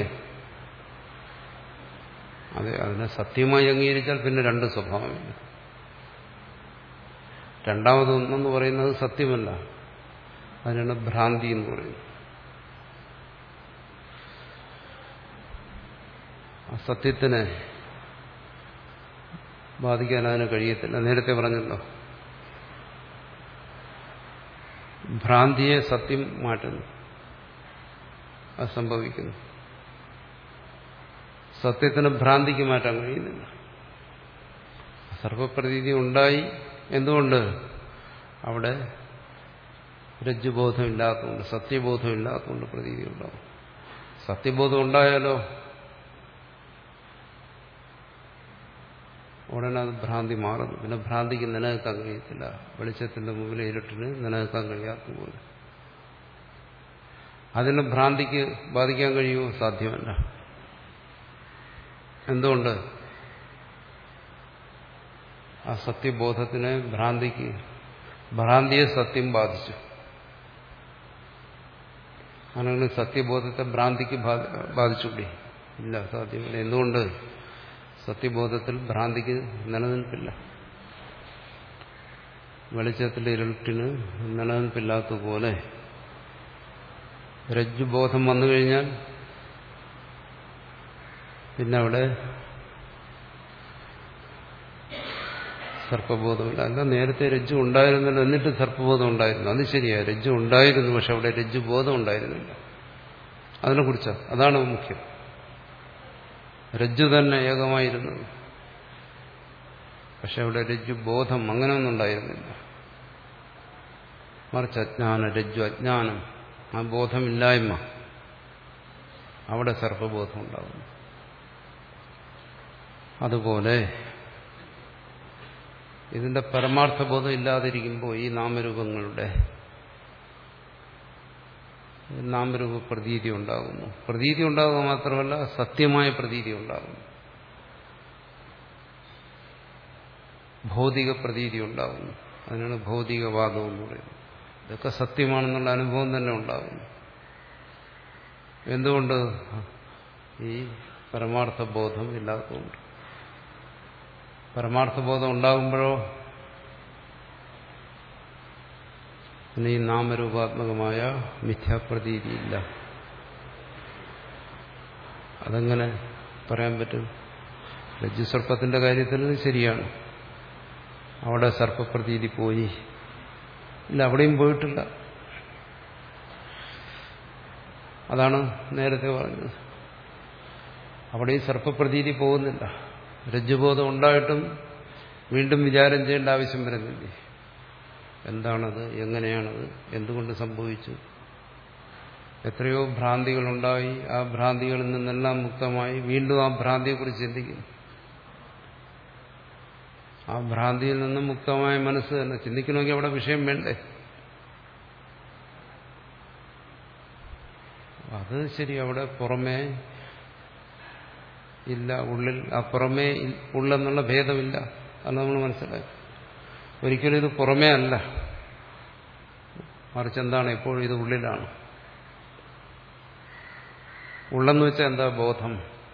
അതെ, അതിനെ സത്യമായി അംഗീകരിച്ചാൽ പിന്നെ രണ്ട് സ്വഭാവമില്ല. രണ്ടാമതൊന്നെന്ന് പറയുന്നത് സത്യമല്ല, അതിനാണ് ഭ്രാന്തി എന്ന് പറയുന്നത്. ആ സത്യത്തിനെ ബാധിക്കാൻ അതിന് കഴിയത്തില്ല. നേരത്തെ പറഞ്ഞല്ലോ, ഭ്രാന്തിയെ സത്യം മാറ്റുന്നു, അത് സംഭവിക്കുന്നു. സത്യത്തിന് ഭ്രാന്തിക്ക് മാറ്റാൻ കഴിയുന്നില്ല. സർവപ്രതീതി ഉണ്ടായി, എന്തുകൊണ്ട്? അവിടെ രജ്ജുബോധം ഇല്ലാത്തതുകൊണ്ട്, സത്യബോധം ഇല്ലാത്തതുകൊണ്ട് പ്രതീതി ഉണ്ടാവും. സത്യബോധം ഉണ്ടായാലോ ഉടനെ അത് ഭ്രാന്തി മാറുന്നു. പിന്നെ ഭ്രാന്തിക്ക് നിലനിൽക്കാൻ കഴിയത്തില്ല. വെളിച്ചത്തിന്റെ മുമ്പിൽ ഇരുട്ടിന് നിലനിൽക്കാൻ കഴിയാത്ത പോലെ. അതിന് ഭ്രാന്തിക്ക് ബാധിക്കാൻ കഴിയുമോ? സാധ്യമല്ല. എന്തുകൊണ്ട്? ആ സത്യബോധത്തിനെ ഭ്രാന്തിക്ക് ഭ്രാന്തിയെ സത്യം ബാധിച്ചു. അങ്ങനെ സത്യബോധത്തെ ഭ്രാന്തിക്ക് ബാധിച്ചുകൂടി? ഇല്ല, സാധ്യമല്ല. എന്തുകൊണ്ട്? സത്യബോധത്തിൽ ഭ്രാന്തിക്ക് നിലനിൽപ്പില്ല. വെളിച്ചത്തിലെ ഇരുട്ടിന് നിലനിൽപ്പില്ലാത്തതുപോലെ രജ്ജുബോധം വന്നു കഴിഞ്ഞാൽ പിന്നെ അവിടെ സർപ്പബോധമില്ല. അല്ല, നേരത്തെ രജ്ജു ഉണ്ടായിരുന്നല്ലോ, എന്നിട്ട് സർപ്പബോധം ഉണ്ടായിരുന്നു. അത് ശരിയാ, രജ്ജു ഉണ്ടായിരുന്നു, പക്ഷെ അവിടെ രജ്ജുബോധം ഉണ്ടായിരുന്നില്ല. അതിനെക്കുറിച്ചാ, അതാണ് മുഖ്യം. രജ്ജു തന്നെ ഏകമായിരുന്നു, പക്ഷെ അവിടെ രജ്ജുബോധം അങ്ങനെയൊന്നും ഉണ്ടായിരുന്നില്ല. മറിച്ച് അജ്ഞാനം, രജ്ജു അജ്ഞാനം, ആ ബോധമില്ലായ്മ, അവിടെ സർപ്പബോധം ഉണ്ടാകുന്നു. അതുപോലെ ഇതിന്റെ പരമാർത്ഥബോധം ഇല്ലാതിരിക്കുമ്പോൾ ഈ നാമരൂപങ്ങളുടെ നാമരൂപ പ്രതീതി ഉണ്ടാകുന്നു. പ്രതീതി ഉണ്ടാകുക മാത്രമല്ല, സത്യമായ പ്രതീതി ഉണ്ടാകുന്നു. ഭൗതിക പ്രതീതി ഉണ്ടാകുന്നു. അതിനാണ് ഭൗതികവാദം എന്ന് പറയുന്നത്. ഇതൊക്കെ സത്യമാണെന്നുള്ള അനുഭവം തന്നെ ഉണ്ടാകുന്നു. എന്തുകൊണ്ട്? ഈ പരമാർത്ഥബോധം ഇല്ലാത്തതുകൊണ്ട്. പരമാർത്ഥബോധം ഉണ്ടാകുമ്പോഴോ പിന്നെ ഈ നാമരൂപാത്മകമായ മിഥ്യാപ്രതീതിയില്ല. അതെങ്ങനെ പറയാൻ പറ്റും? രജ്ജുസർപ്പത്തിന്റെ കാര്യത്തിൽ ശരിയാണ്, അവിടെ സർപ്പപ്രതീതി പോയി. ഇല്ല, അവിടെയും പോയിട്ടില്ല. അതാണ് നേരത്തെ പറഞ്ഞത്. അവിടെയും സർപ്പപ്രതീതി പോകുന്നില്ല. രജ്ജുബോധം ഉണ്ടായിട്ടും വീണ്ടും വിചാരം ചെയ്യേണ്ട ആവശ്യം വരുന്നില്ലേ? എന്താണത്? എങ്ങനെയാണത്? എന്തുകൊണ്ട് സംഭവിച്ചു? എത്രയോ ഭ്രാന്തികളുണ്ടായി. ആ ഭ്രാന്തികളിൽ നിന്നെല്ലാം മുക്തമായി വീണ്ടും ആ ഭ്രാന്തിയെക്കുറിച്ച് ചിന്തിക്കുന്നു. ആ ഭ്രാന്തിയിൽ നിന്നും മുക്തമായ മനസ്സ് തന്നെ ചിന്തിക്കണമെങ്കിൽ അവിടെ വിഷയം വേണ്ടേ? അത് ശരി, അവിടെ പുറമേ ഇല്ല, ഉള്ളിൽ. ആ പുറമേ ഉള്ളെന്നുള്ള ഭേദമില്ല. അത് നമ്മൾ മനസ്സിലാക്കി. ഒരിക്കലും ഇത് പുറമേ അല്ല, മറിച്ച് എന്താണ്? എപ്പോഴും ഇത് ഉള്ളിലാണ്. ഉള്ളെന്ന് വെച്ചാൽ എന്താ? ബോധം.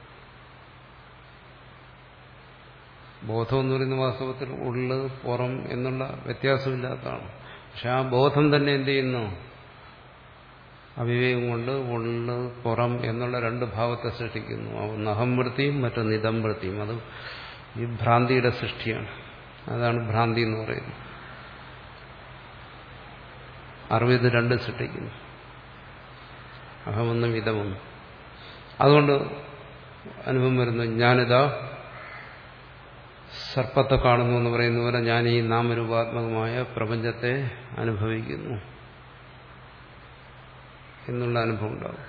ബോധം എന്ന് പറയുന്ന വാസ്തവത്തിൽ ഉള്ള് പുറം എന്നുള്ള വ്യത്യാസമില്ലാത്തതാണ്. പക്ഷെ ആ ബോധം തന്നെ എന്ത് ചെയ്യുന്നു? അവിവേകം കൊണ്ട് ഉള്ള് പുറം എന്നുള്ള രണ്ട് ഭാവത്തെ സൃഷ്ടിക്കുന്നു. ഒന്ന് അഹംവൃത്തിയും മറ്റൊന്ന് നിദംവൃത്തിയും. അത് ഈ ഭ്രാന്തിയുടെ സൃഷ്ടിയാണ്. അതാണ് ഭ്രാന്തി എന്ന് പറയുന്നത്. അറിവ് ഇത് രണ്ടും സൃഷ്ടിക്കുന്നു, അഹമെന്നും ഇതമെന്നും. അതുകൊണ്ട് അനുഭവം വരുന്നു. ഞാനിതാ സർപ്പത്തെ കാണുന്നു എന്ന് പറയുന്ന പോലെ ഞാൻ ഈ നാമരൂപാത്മകമായ പ്രപഞ്ചത്തെ അനുഭവിക്കുന്നു എന്നുള്ള അനുഭവം ഉണ്ടാകും.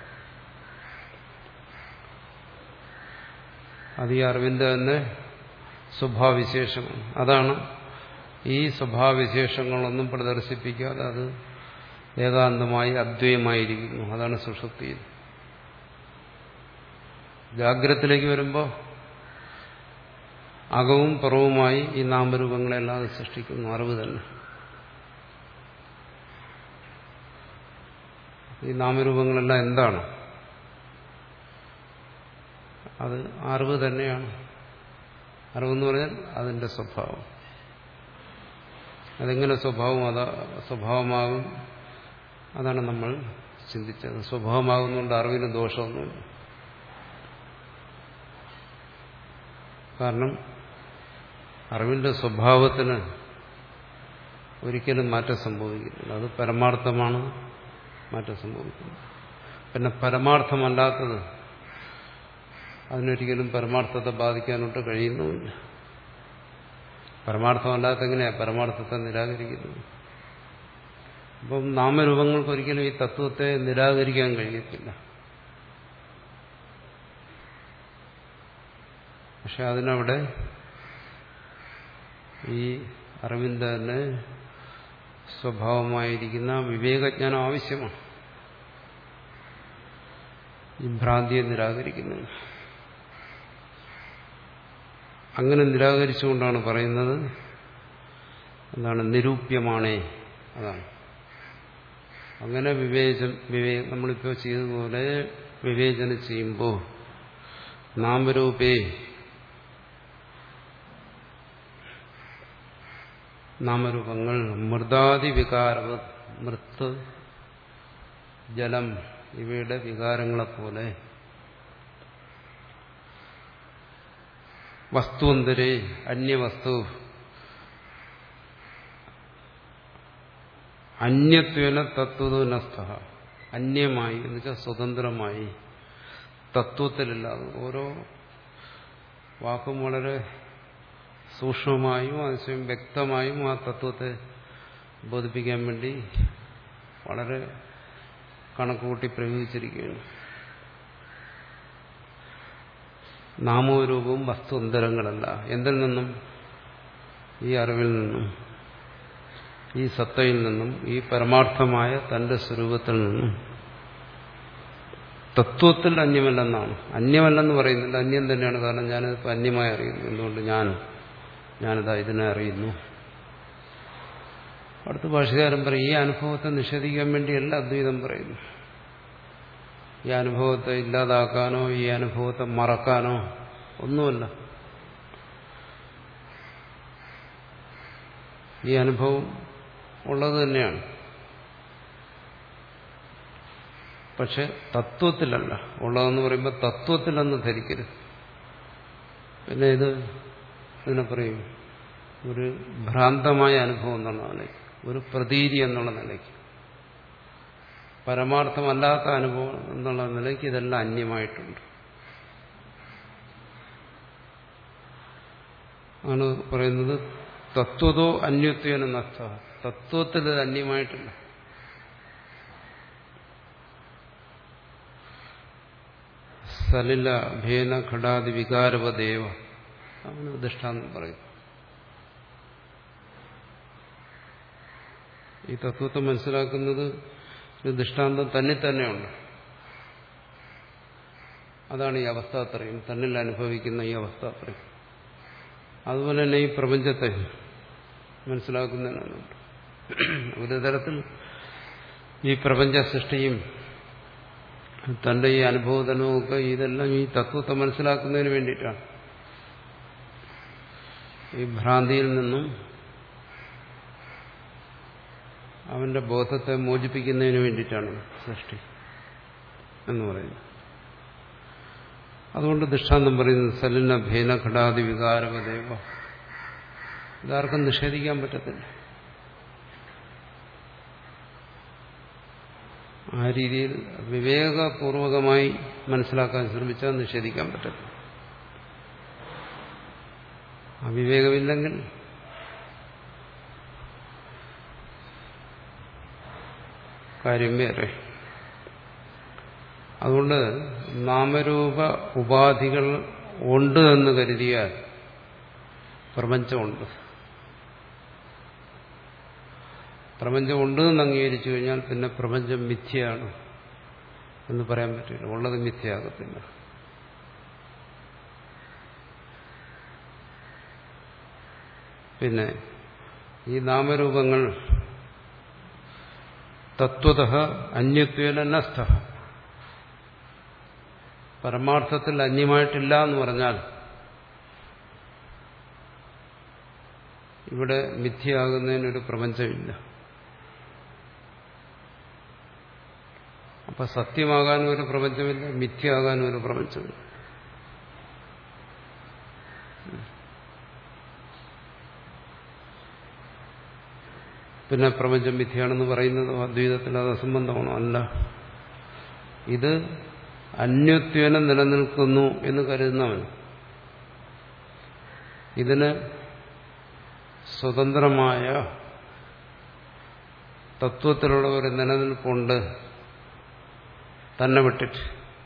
അത് ഈ അറിവിന്റെ തന്നെ സ്വഭാവവിശേഷമാണ്. അതാണ് ഈ സ്വഭാവവിശേഷങ്ങളൊന്നും പ്രദർശിപ്പിക്കാതെ അത് ഏകാന്തമായി അദ്വൈതമായിരിക്കുന്നു. അതാണ് സുഷുപ്തിയിൽ. ജാഗ്രതത്തിലേക്ക് വരുമ്പോൾ അകവും പുറവുമായി ഈ നാമരൂപങ്ങളെല്ലാം സൃഷ്ടിക്കുന്നു. അറിവ് തന്നെ. ഈ നാമരൂപങ്ങളെല്ലാം എന്താണ്? അത് അറിവ് തന്നെയാണ്. അറിവെന്ന് പറഞ്ഞാൽ അതിന്റെ സ്വഭാവം. അതെങ്ങനെ സ്വഭാവം അതാ സ്വഭാവമാകും? അതാണ് നമ്മൾ ചിന്തിച്ചത്. സ്വഭാവമാകുന്നതുകൊണ്ട് അറിവിന് ദോഷമൊന്നുമില്ല. കാരണം അറിവിന്റെ സ്വഭാവത്തിന് ഒരിക്കലും മാറ്റം സംഭവിക്കുന്നില്ല. അത് പരമാർത്ഥമാണ്, മാറ്റം സംഭവിക്കുന്നത്. പിന്നെ പരമാർത്ഥമല്ലാത്തത് അതിനൊരിക്കലും പരമാർത്ഥത്തെ ബാധിക്കാനോട്ട് കഴിയുന്നുമില്ല. പരമാർത്ഥമല്ലാത്ത എങ്ങനെയാ പരമാർത്ഥത്തെ നിരാകരിക്കുന്നത്? അപ്പം നാമരൂപങ്ങൾക്ക് ഒരിക്കലും ഈ തത്വത്തെ നിരാകരിക്കാൻ കഴിയത്തില്ല. പക്ഷെ അതിനവിടെ ഈ അറിവിന്റെ തന്നെ സ്വഭാവമായിരിക്കുന്ന വിവേകജ്ഞാനം ആവശ്യമാണ്. ഈ ഭ്രാന്തിയെ നിരാകരിക്കുന്നു. അങ്ങനെ നിരാകരിച്ചുകൊണ്ടാണ് പറയുന്നത് എന്താണ് നിരൂപ്യമാണേ. അതാണ് അങ്ങനെ വിവേചന വിവേ നമ്മളിപ്പോൾ ചെയ്തതുപോലെ വിവേചനം ചെയ്യുമ്പോൾ നാമരൂപേ നാമരൂപങ്ങൾ മൃദാദി വികാരവ മൃത്ത് ജലം ഇവയുടെ വികാരങ്ങളെപ്പോലെ വസ്തുവന്തരെ അന്യവസ്തു അന്യത്വേന തത്വതോ നസ്ഥ അന്യമായി എന്ന് വെച്ചാൽ സ്വതന്ത്രമായി തത്വത്തിലില്ലാതെ ഓരോ വാക്കും വളരെ സൂക്ഷ്മമായും അതിശയം വ്യക്തമായും ആ തത്വത്തെ ബോധിപ്പിക്കാൻ വേണ്ടി വളരെ കണക്കുകൂട്ടി പ്രയോഗിച്ചിരിക്കുകയാണ്. നാമരൂപവും വസ്തുന്തരങ്ങളല്ല. എന്തിൽ നിന്നും? ഈ അറിവിൽ നിന്നും, ഈ സത്തയിൽ നിന്നും, ഈ പരമാർത്ഥമായ തന്റെ സ്വരൂപത്തിൽ നിന്നും. തത്വത്തിൽ അന്യമല്ലെന്നാണ്. അന്യമല്ലെന്ന് പറയുന്നില്ല, അന്യം തന്നെയാണ്. കാരണം ഞാനിതിപ്പോൾ അന്യമായി അറിയുന്നു. എന്തുകൊണ്ട്? ഞാൻ ഞാനിതാ ഇതിനെ അറിയുന്നു. അടുത്ത ഭാഷകാരൻ പറയും ഈ അനുഭവത്തെ നിഷേധിക്കാൻ വേണ്ടിയല്ല അദ്വൈതം പറയുന്നു. ഈ അനുഭവത്തെ ഇല്ലാതാക്കാനോ ഈ അനുഭവത്തെ മറക്കാനോ ഒന്നുമല്ല. ഈ അനുഭവം ഉള്ളത് തന്നെയാണ്. പക്ഷെ തത്വത്തിലല്ല ഉള്ളതെന്ന് പറയുമ്പോൾ തത്വത്തിലെന്ന് ധരിക്കരുത്. പിന്നെ ഇത് ഇതിനെ പറയും ഒരു ഭ്രാന്തമായ അനുഭവം എന്നുള്ള നിലയ്ക്ക്, ഒരു പ്രതീതി എന്നുള്ള നിലയ്ക്ക്, പരമാർത്ഥമല്ലാത്ത അനുഭവം എന്നുള്ള നിലയ്ക്ക് ഇതെല്ലാം അന്യമായിട്ടുണ്ട്. ആണ് പറയുന്നത് തത്വതോ അന്യത്വേന നഷ്ട. തത്വത്തിൽ ഇത് അന്യമായിട്ടില്ല. സലില ഭേന ഘടാതി വികാരവദേവ അങ്ങനെ ദൃഷ്ടാന്തം പറയും. ഈ തത്വത്തെ മനസ്സിലാക്കുന്നത് ഒരു ദൃഷ്ടാന്തം തന്നെ തന്നെയുണ്ട്. അതാണ് ഈ അവസ്ഥാത്രയം, തന്നിൽ അനുഭവിക്കുന്ന ഈ അവസ്ഥാത്രയം. അതുപോലെ തന്നെ ഈ പ്രപഞ്ചത്തെ മനസ്സിലാക്കുന്നതിനുണ്ട്. ഒരു തരത്തിൽ ഈ പ്രപഞ്ച സൃഷ്ടിയും തന്റെ ഈ അനുഭവതനവുമൊക്കെ ഇതെല്ലാം ഈ തത്വത്തെ മനസ്സിലാക്കുന്നതിന് വേണ്ടിയിട്ടാണ്. ഈ ഭ്രാന്തിയിൽ നിന്നും അവന്റെ ബോധത്തെ മോചിപ്പിക്കുന്നതിന് വേണ്ടിയിട്ടാണ് സൃഷ്ടി എന്ന് പറയുന്നത്. അതുകൊണ്ട് ദൃഷ്ടാന്തം പറയുന്നത് സലിന ഭേന ഘടാതി വികാരവദേവ. ഇതാർക്കും നിഷേധിക്കാൻ പറ്റത്തില്ല. ആ രീതിയിൽ വിവേകപൂർവകമായി മനസ്സിലാക്കാൻ ശ്രമിച്ചാൽ നിഷേധിക്കാൻ പറ്റത്തില്ല. ആ വിവേകമില്ലെങ്കിൽ കാര്യം വേറെ. അതുകൊണ്ട് നാമരൂപ ഉപാധികൾ ഉണ്ട് എന്ന് കരുതിയാൽ പ്രപഞ്ചമുണ്ട്. പ്രപഞ്ചം ഉണ്ട് എന്ന് അംഗീകരിച്ചു കഴിഞ്ഞാൽ പിന്നെ പ്രപഞ്ചം മിഥ്യയാണ് എന്ന് പറയാൻ പറ്റില്ല. ഉള്ളത് മിഥ്യയാകത്തില്ല. പിന്നെ ഈ നാമരൂപങ്ങൾ തത്വതഃ അന്യത്വേന നസ്ഥ, പരമാർത്ഥത്തിൽ അന്യമായിട്ടില്ല എന്ന് പറഞ്ഞാൽ ഇവിടെ മിഥ്യയാകുന്നതിനൊരു പ്രപഞ്ചമില്ല. അപ്പൊ സത്യമാകാനും ഒരു പ്രപഞ്ചമില്ല, മിഥ്യയാകാനും ഒരു പ്രപഞ്ചമില്ല. പിന്നെ പ്രപഞ്ചം മിഥ്യയാണെന്ന് പറയുന്നത് അദ്വൈതത്തിൽ അത് അസംബന്ധമാണോ? അല്ല. ഇത് അന്യത്വേന നിലനിൽക്കുന്നു എന്ന് കരുതുന്നവൻ ഇതിന് സ്വതന്ത്രമായ തത്വത്തിലുള്ള ഒരു നിലനിൽപ്പുണ്ട് തന്നെ വിട്ടിട്ട്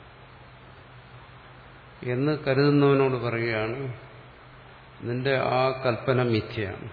എന്ന് കരുതുന്നവനോട് പറയുകയാണ് നിന്റെ ആ കൽപ്പന മിഥ്യയാണ്.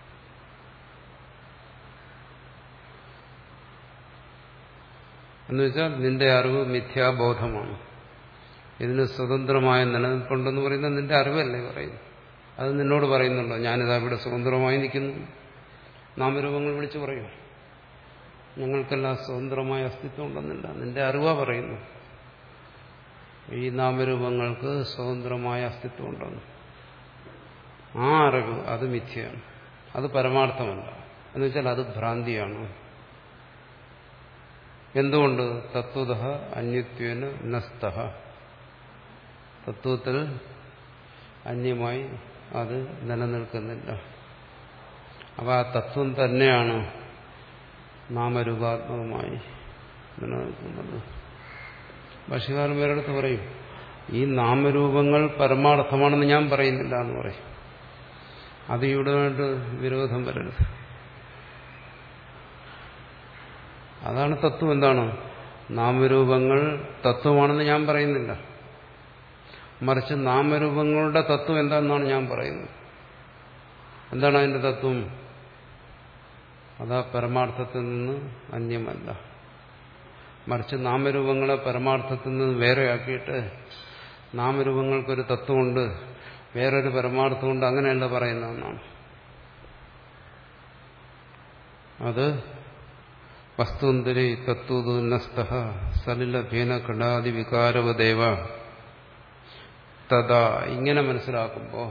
എന്നുവെച്ചാൽ നിന്റെ അറിവ് മിഥ്യാബോധമാണ്. ഇതിന് സ്വതന്ത്രമായ നിലനിൽപ്പുണ്ടെന്ന് പറയുന്നത് നിന്റെ അറിവല്ലേ പറയുന്നു. അത് നിന്നോട് പറയുന്നുണ്ടോ? ഞാനിതാ ഇവിടെ സ്വതന്ത്രമായി നിൽക്കുന്നു. നാമരൂപങ്ങൾ വിളിച്ചു പറയും ഞങ്ങൾക്കെല്ലാം സ്വതന്ത്രമായ അസ്തിത്വം ഉണ്ടെന്നില്ല. നിന്റെ അറിവാ പറയുന്നു ഈ നാമരൂപങ്ങൾക്ക് സ്വതന്ത്രമായ അസ്തിത്വം ഉണ്ടെന്ന്. ആ അറിവ് അത് മിഥ്യയാണ്, അത് പരമാർത്ഥമല്ല. എന്നുവെച്ചാൽ അത് ഭ്രാന്തിയാണ്. എന്തുകൊണ്ട്? തത്വതഃ അന്യത്വേന നസ്തഃ. തത്വത്തിൽ അന്യമായി അത് നിലനിൽക്കുന്നില്ല. അപ്പോൾ ആ തത്വം തന്നെയാണ് നാമരൂപാത്മകമായി നിലനിൽക്കുന്നത്. ഭാഷ്യകാരൻ വേറെടുത്ത് പറയും ഈ നാമരൂപങ്ങൾ പരമാർത്ഥമാണെന്ന് ഞാൻ പറയുന്നില്ല എന്ന് പറയും. അത് ഇവിടെ വേണ്ട വിരോധം വരരുത്. അതാണ് തത്വം. എന്താണ്? നാമരൂപങ്ങൾ തത്വമാണെന്ന് ഞാൻ പറയുന്നില്ല, മറിച്ച് നാമരൂപങ്ങളുടെ തത്വം എന്താണെന്നാണ് ഞാൻ പറയുന്നത്. എന്താണ് അതിന്റെ തത്വം? അതാ പരമാർത്ഥത്തിൽ നിന്ന് അന്യമല്ല, മറിച്ച് നാമരൂപങ്ങളെ പരമാർത്ഥത്തിൽ നിന്ന് വേറെയാക്കിയിട്ട് നാമരൂപങ്ങൾക്കൊരു തത്വമുണ്ട്, വേറൊരു പരമാർത്ഥമുണ്ട്, അങ്ങനെയല്ല പറയുന്നതെന്നാണ്. അത് വസ്തുന്തരി തത്വതു നസ്തഃ സലിലഭേന കടാദി വികാരവദേവ തഥാ. ഇങ്ങനെ മനസ്സിലാക്കുമ്പോൾ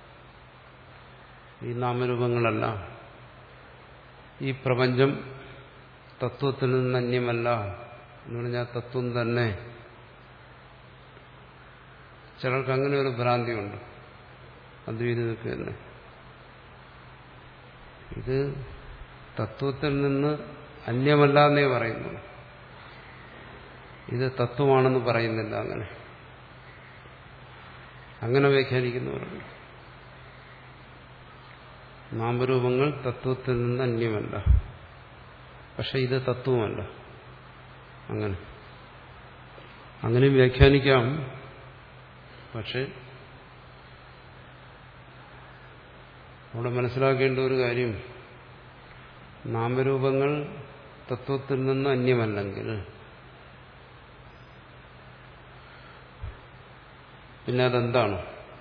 ഈ നാമരൂപങ്ങളെല്ലാം ഈ പ്രപഞ്ചം തത്വത്തിൽ നിന്ന് അന്യമല്ല എന്ന് പറഞ്ഞാൽ തത്വം തന്നെ. ചിലർക്ക് അങ്ങനെ ഒരു ഭ്രാന്തിയുണ്ട് അദ്വൈതർക്ക് തന്നെ. ഇത് തത്വത്തിൽ നിന്ന് അന്യമല്ല എന്നേ പറയുന്നു, ഇത് തത്വമാണെന്ന് പറയുന്നില്ല. അങ്ങനെ അങ്ങനെ വ്യാഖ്യാനിക്കുന്നവരുണ്ട്. നാമരൂപങ്ങൾ തത്വത്തിൽ നിന്ന് അന്യമല്ല, പക്ഷെ ഇത് തത്വമല്ല. അങ്ങനെ അങ്ങനെ വ്യാഖ്യാനിക്കാം. പക്ഷെ അവിടെ മനസ്സിലാക്കേണ്ട ഒരു കാര്യം, നാമരൂപങ്ങൾ തത്വത്തിൽ നിന്ന് അന്യമല്ലെങ്കിൽ പിന്നെ അതെന്താണ്?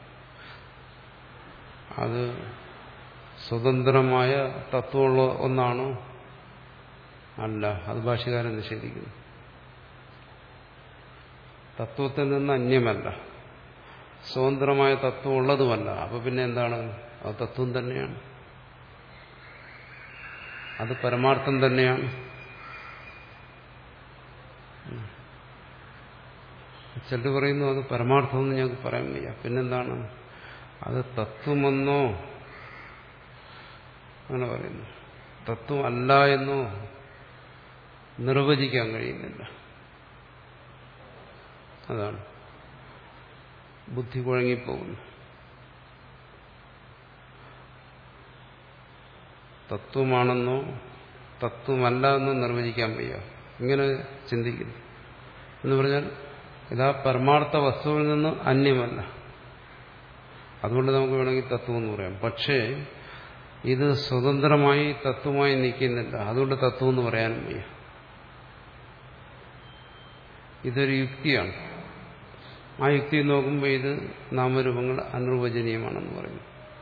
അത് സ്വതന്ത്രമായ തത്വമുള്ള ഒന്നാണോ? അല്ല, അത് ഭാഷ്യകാരൻ നിഷേധിക്കുന്നു. തത്വത്തിൽ നിന്ന് അന്യമല്ല, സ്വതന്ത്രമായ തത്വം ഉള്ളതുമല്ല. അപ്പൊ പിന്നെ എന്താണ്? അത് തത്വം തന്നെയാണ്, അത് പരമാർത്ഥം തന്നെയാണ്. ചിലർ പറയുന്നു അത് പരമാർത്ഥമെന്ന് ഞങ്ങൾക്ക് പറയാൻ വയ്യ. പിന്നെന്താണ്? അത് തത്വമെന്നോ അങ്ങനെ പറയുന്നു, തത്വം അല്ല എന്നോ നിർവചിക്കാൻ കഴിയുന്നില്ല. അതാണ് ബുദ്ധി കുഴങ്ങിപ്പോകുന്നു. തത്വമാണെന്നോ തത്വമല്ല എന്നോ നിർവചിക്കാൻ വയ്യ. ഇങ്ങനെ ചിന്തിക്കുന്നു എന്ന് പറഞ്ഞാൽ ഇതാ പരമാർത്ഥ വസ്തുവിൽ നിന്ന് അന്യമല്ല, അതുകൊണ്ട് നമുക്ക് വേണമെങ്കിൽ തത്വം എന്ന് പറയാം. പക്ഷേ ഇത് സ്വതന്ത്രമായി തത്വമായി നിൽക്കുന്നില്ല, അതുകൊണ്ട് തത്വം എന്ന് പറയാനും വയ്യ. ഇതൊരു യുക്തിയാണ്. ആ യുക്തി നോക്കുമ്പോൾ ഇത് നാമരൂപങ്ങൾ അനിർവചനീയമാണെന്ന് പറയുന്നു.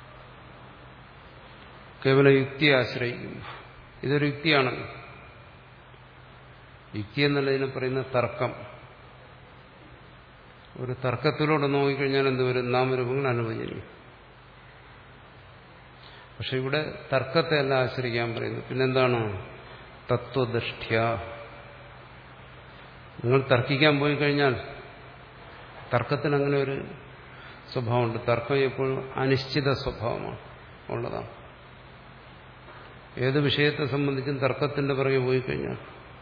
കേവല യുക്തിയെ ആശ്രയിക്കുന്നു. ഇതൊരു യുക്തിയാണല്ലോ. യുക്തി എന്നുള്ളതിനെ പറയുന്ന തർക്കം. ഒരു തർക്കത്തിലൂടെ നോക്കിക്കഴിഞ്ഞാൽ എന്തുവരും? നാമരൂപങ്ങൾ അനുവചനീയം. പക്ഷെ ഇവിടെ തർക്കത്തെ എല്ലാം ആശ്രയിക്കാൻ പറയുന്നു. പിന്നെന്താണ്? തത്വദൃഷ്ട്യ. നിങ്ങൾ തർക്കിക്കാൻ പോയി കഴിഞ്ഞാൽ തർക്കത്തിന് അങ്ങനെ ഒരു സ്വഭാവമുണ്ട്. തർക്കം എപ്പോഴും അനിശ്ചിത സ്വഭാവമാണ് ഉള്ളതാണ്. ഏത് വിഷയത്തെ സംബന്ധിച്ചും തർക്കത്തിന്റെ പിറകെ പോയി കഴിഞ്ഞാൽ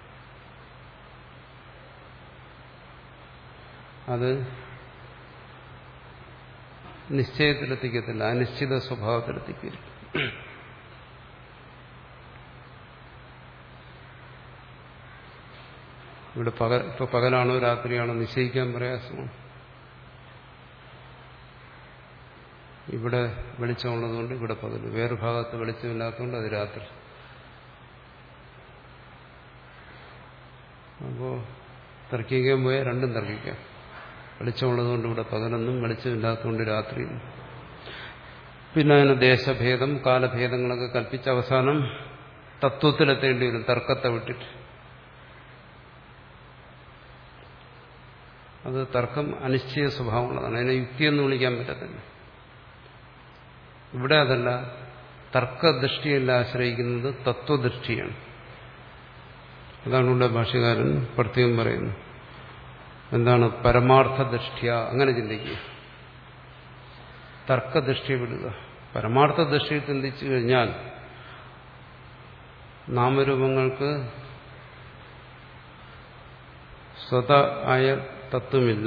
അത് നിശ്ചയത്തിലെത്തിക്കത്തില്ല, അനിശ്ചിത സ്വഭാവത്തിലെത്തിക്കും. ഇവിടെ പകൽ ഇപ്പൊ പകലാണോ രാത്രിയാണോ നിശ്ചയിക്കാൻ പ്രയാസമാണ്. ഇവിടെ വെളിച്ചമുള്ളതുകൊണ്ട് ഇവിടെ പകൽ, വേറെ ഭാഗത്ത് വെളിച്ചമില്ലാത്തതുകൊണ്ട് അത് രാത്രി. അപ്പോൾ തർക്കിക്കാൻ പോയാൽ രണ്ടും തർക്കിക്കാം. വെളിച്ചമുള്ളതുകൊണ്ട് ഇവിടെ പകലെന്നും വെളിച്ചമില്ലാത്തതുകൊണ്ട് രാത്രിയും. പിന്നെ അതിന് ദേശഭേദം കാലഭേദങ്ങളൊക്കെ കൽപ്പിച്ച അവസാനം തത്വത്തിലെത്തേണ്ടി വരും, തർക്കത്തെ വിട്ടിട്ട്. അത് തർക്കം അനിശ്ചയ സ്വഭാവമുള്ളതാണ്, അതിനെ യുക്തിയെന്ന് വിളിക്കാൻ പറ്റത്തില്ല. ഇവിടെ അതല്ല, തർക്കദൃഷ്ടിയല്ല ആശ്രയിക്കുന്നത്, തത്വദൃഷ്ടിയാണ്. അതാണ് ഇവിടെ ഭാഷ്യകാരൻ പ്രത്യേകം പറയുന്നത്. എന്താണ് പരമാർത്ഥ ദൃഷ്ടിയ, അങ്ങനെ ചിന്തിക്കുക. തർക്കദൃഷ്ടിയെ വിടുക. പരമാർത്ഥ ദൃഷ്ടിയിൽ ചിന്തിച്ചു കഴിഞ്ഞാൽ നാമരൂപങ്ങൾക്ക് സ്വത ആയ തത്വമില്ല.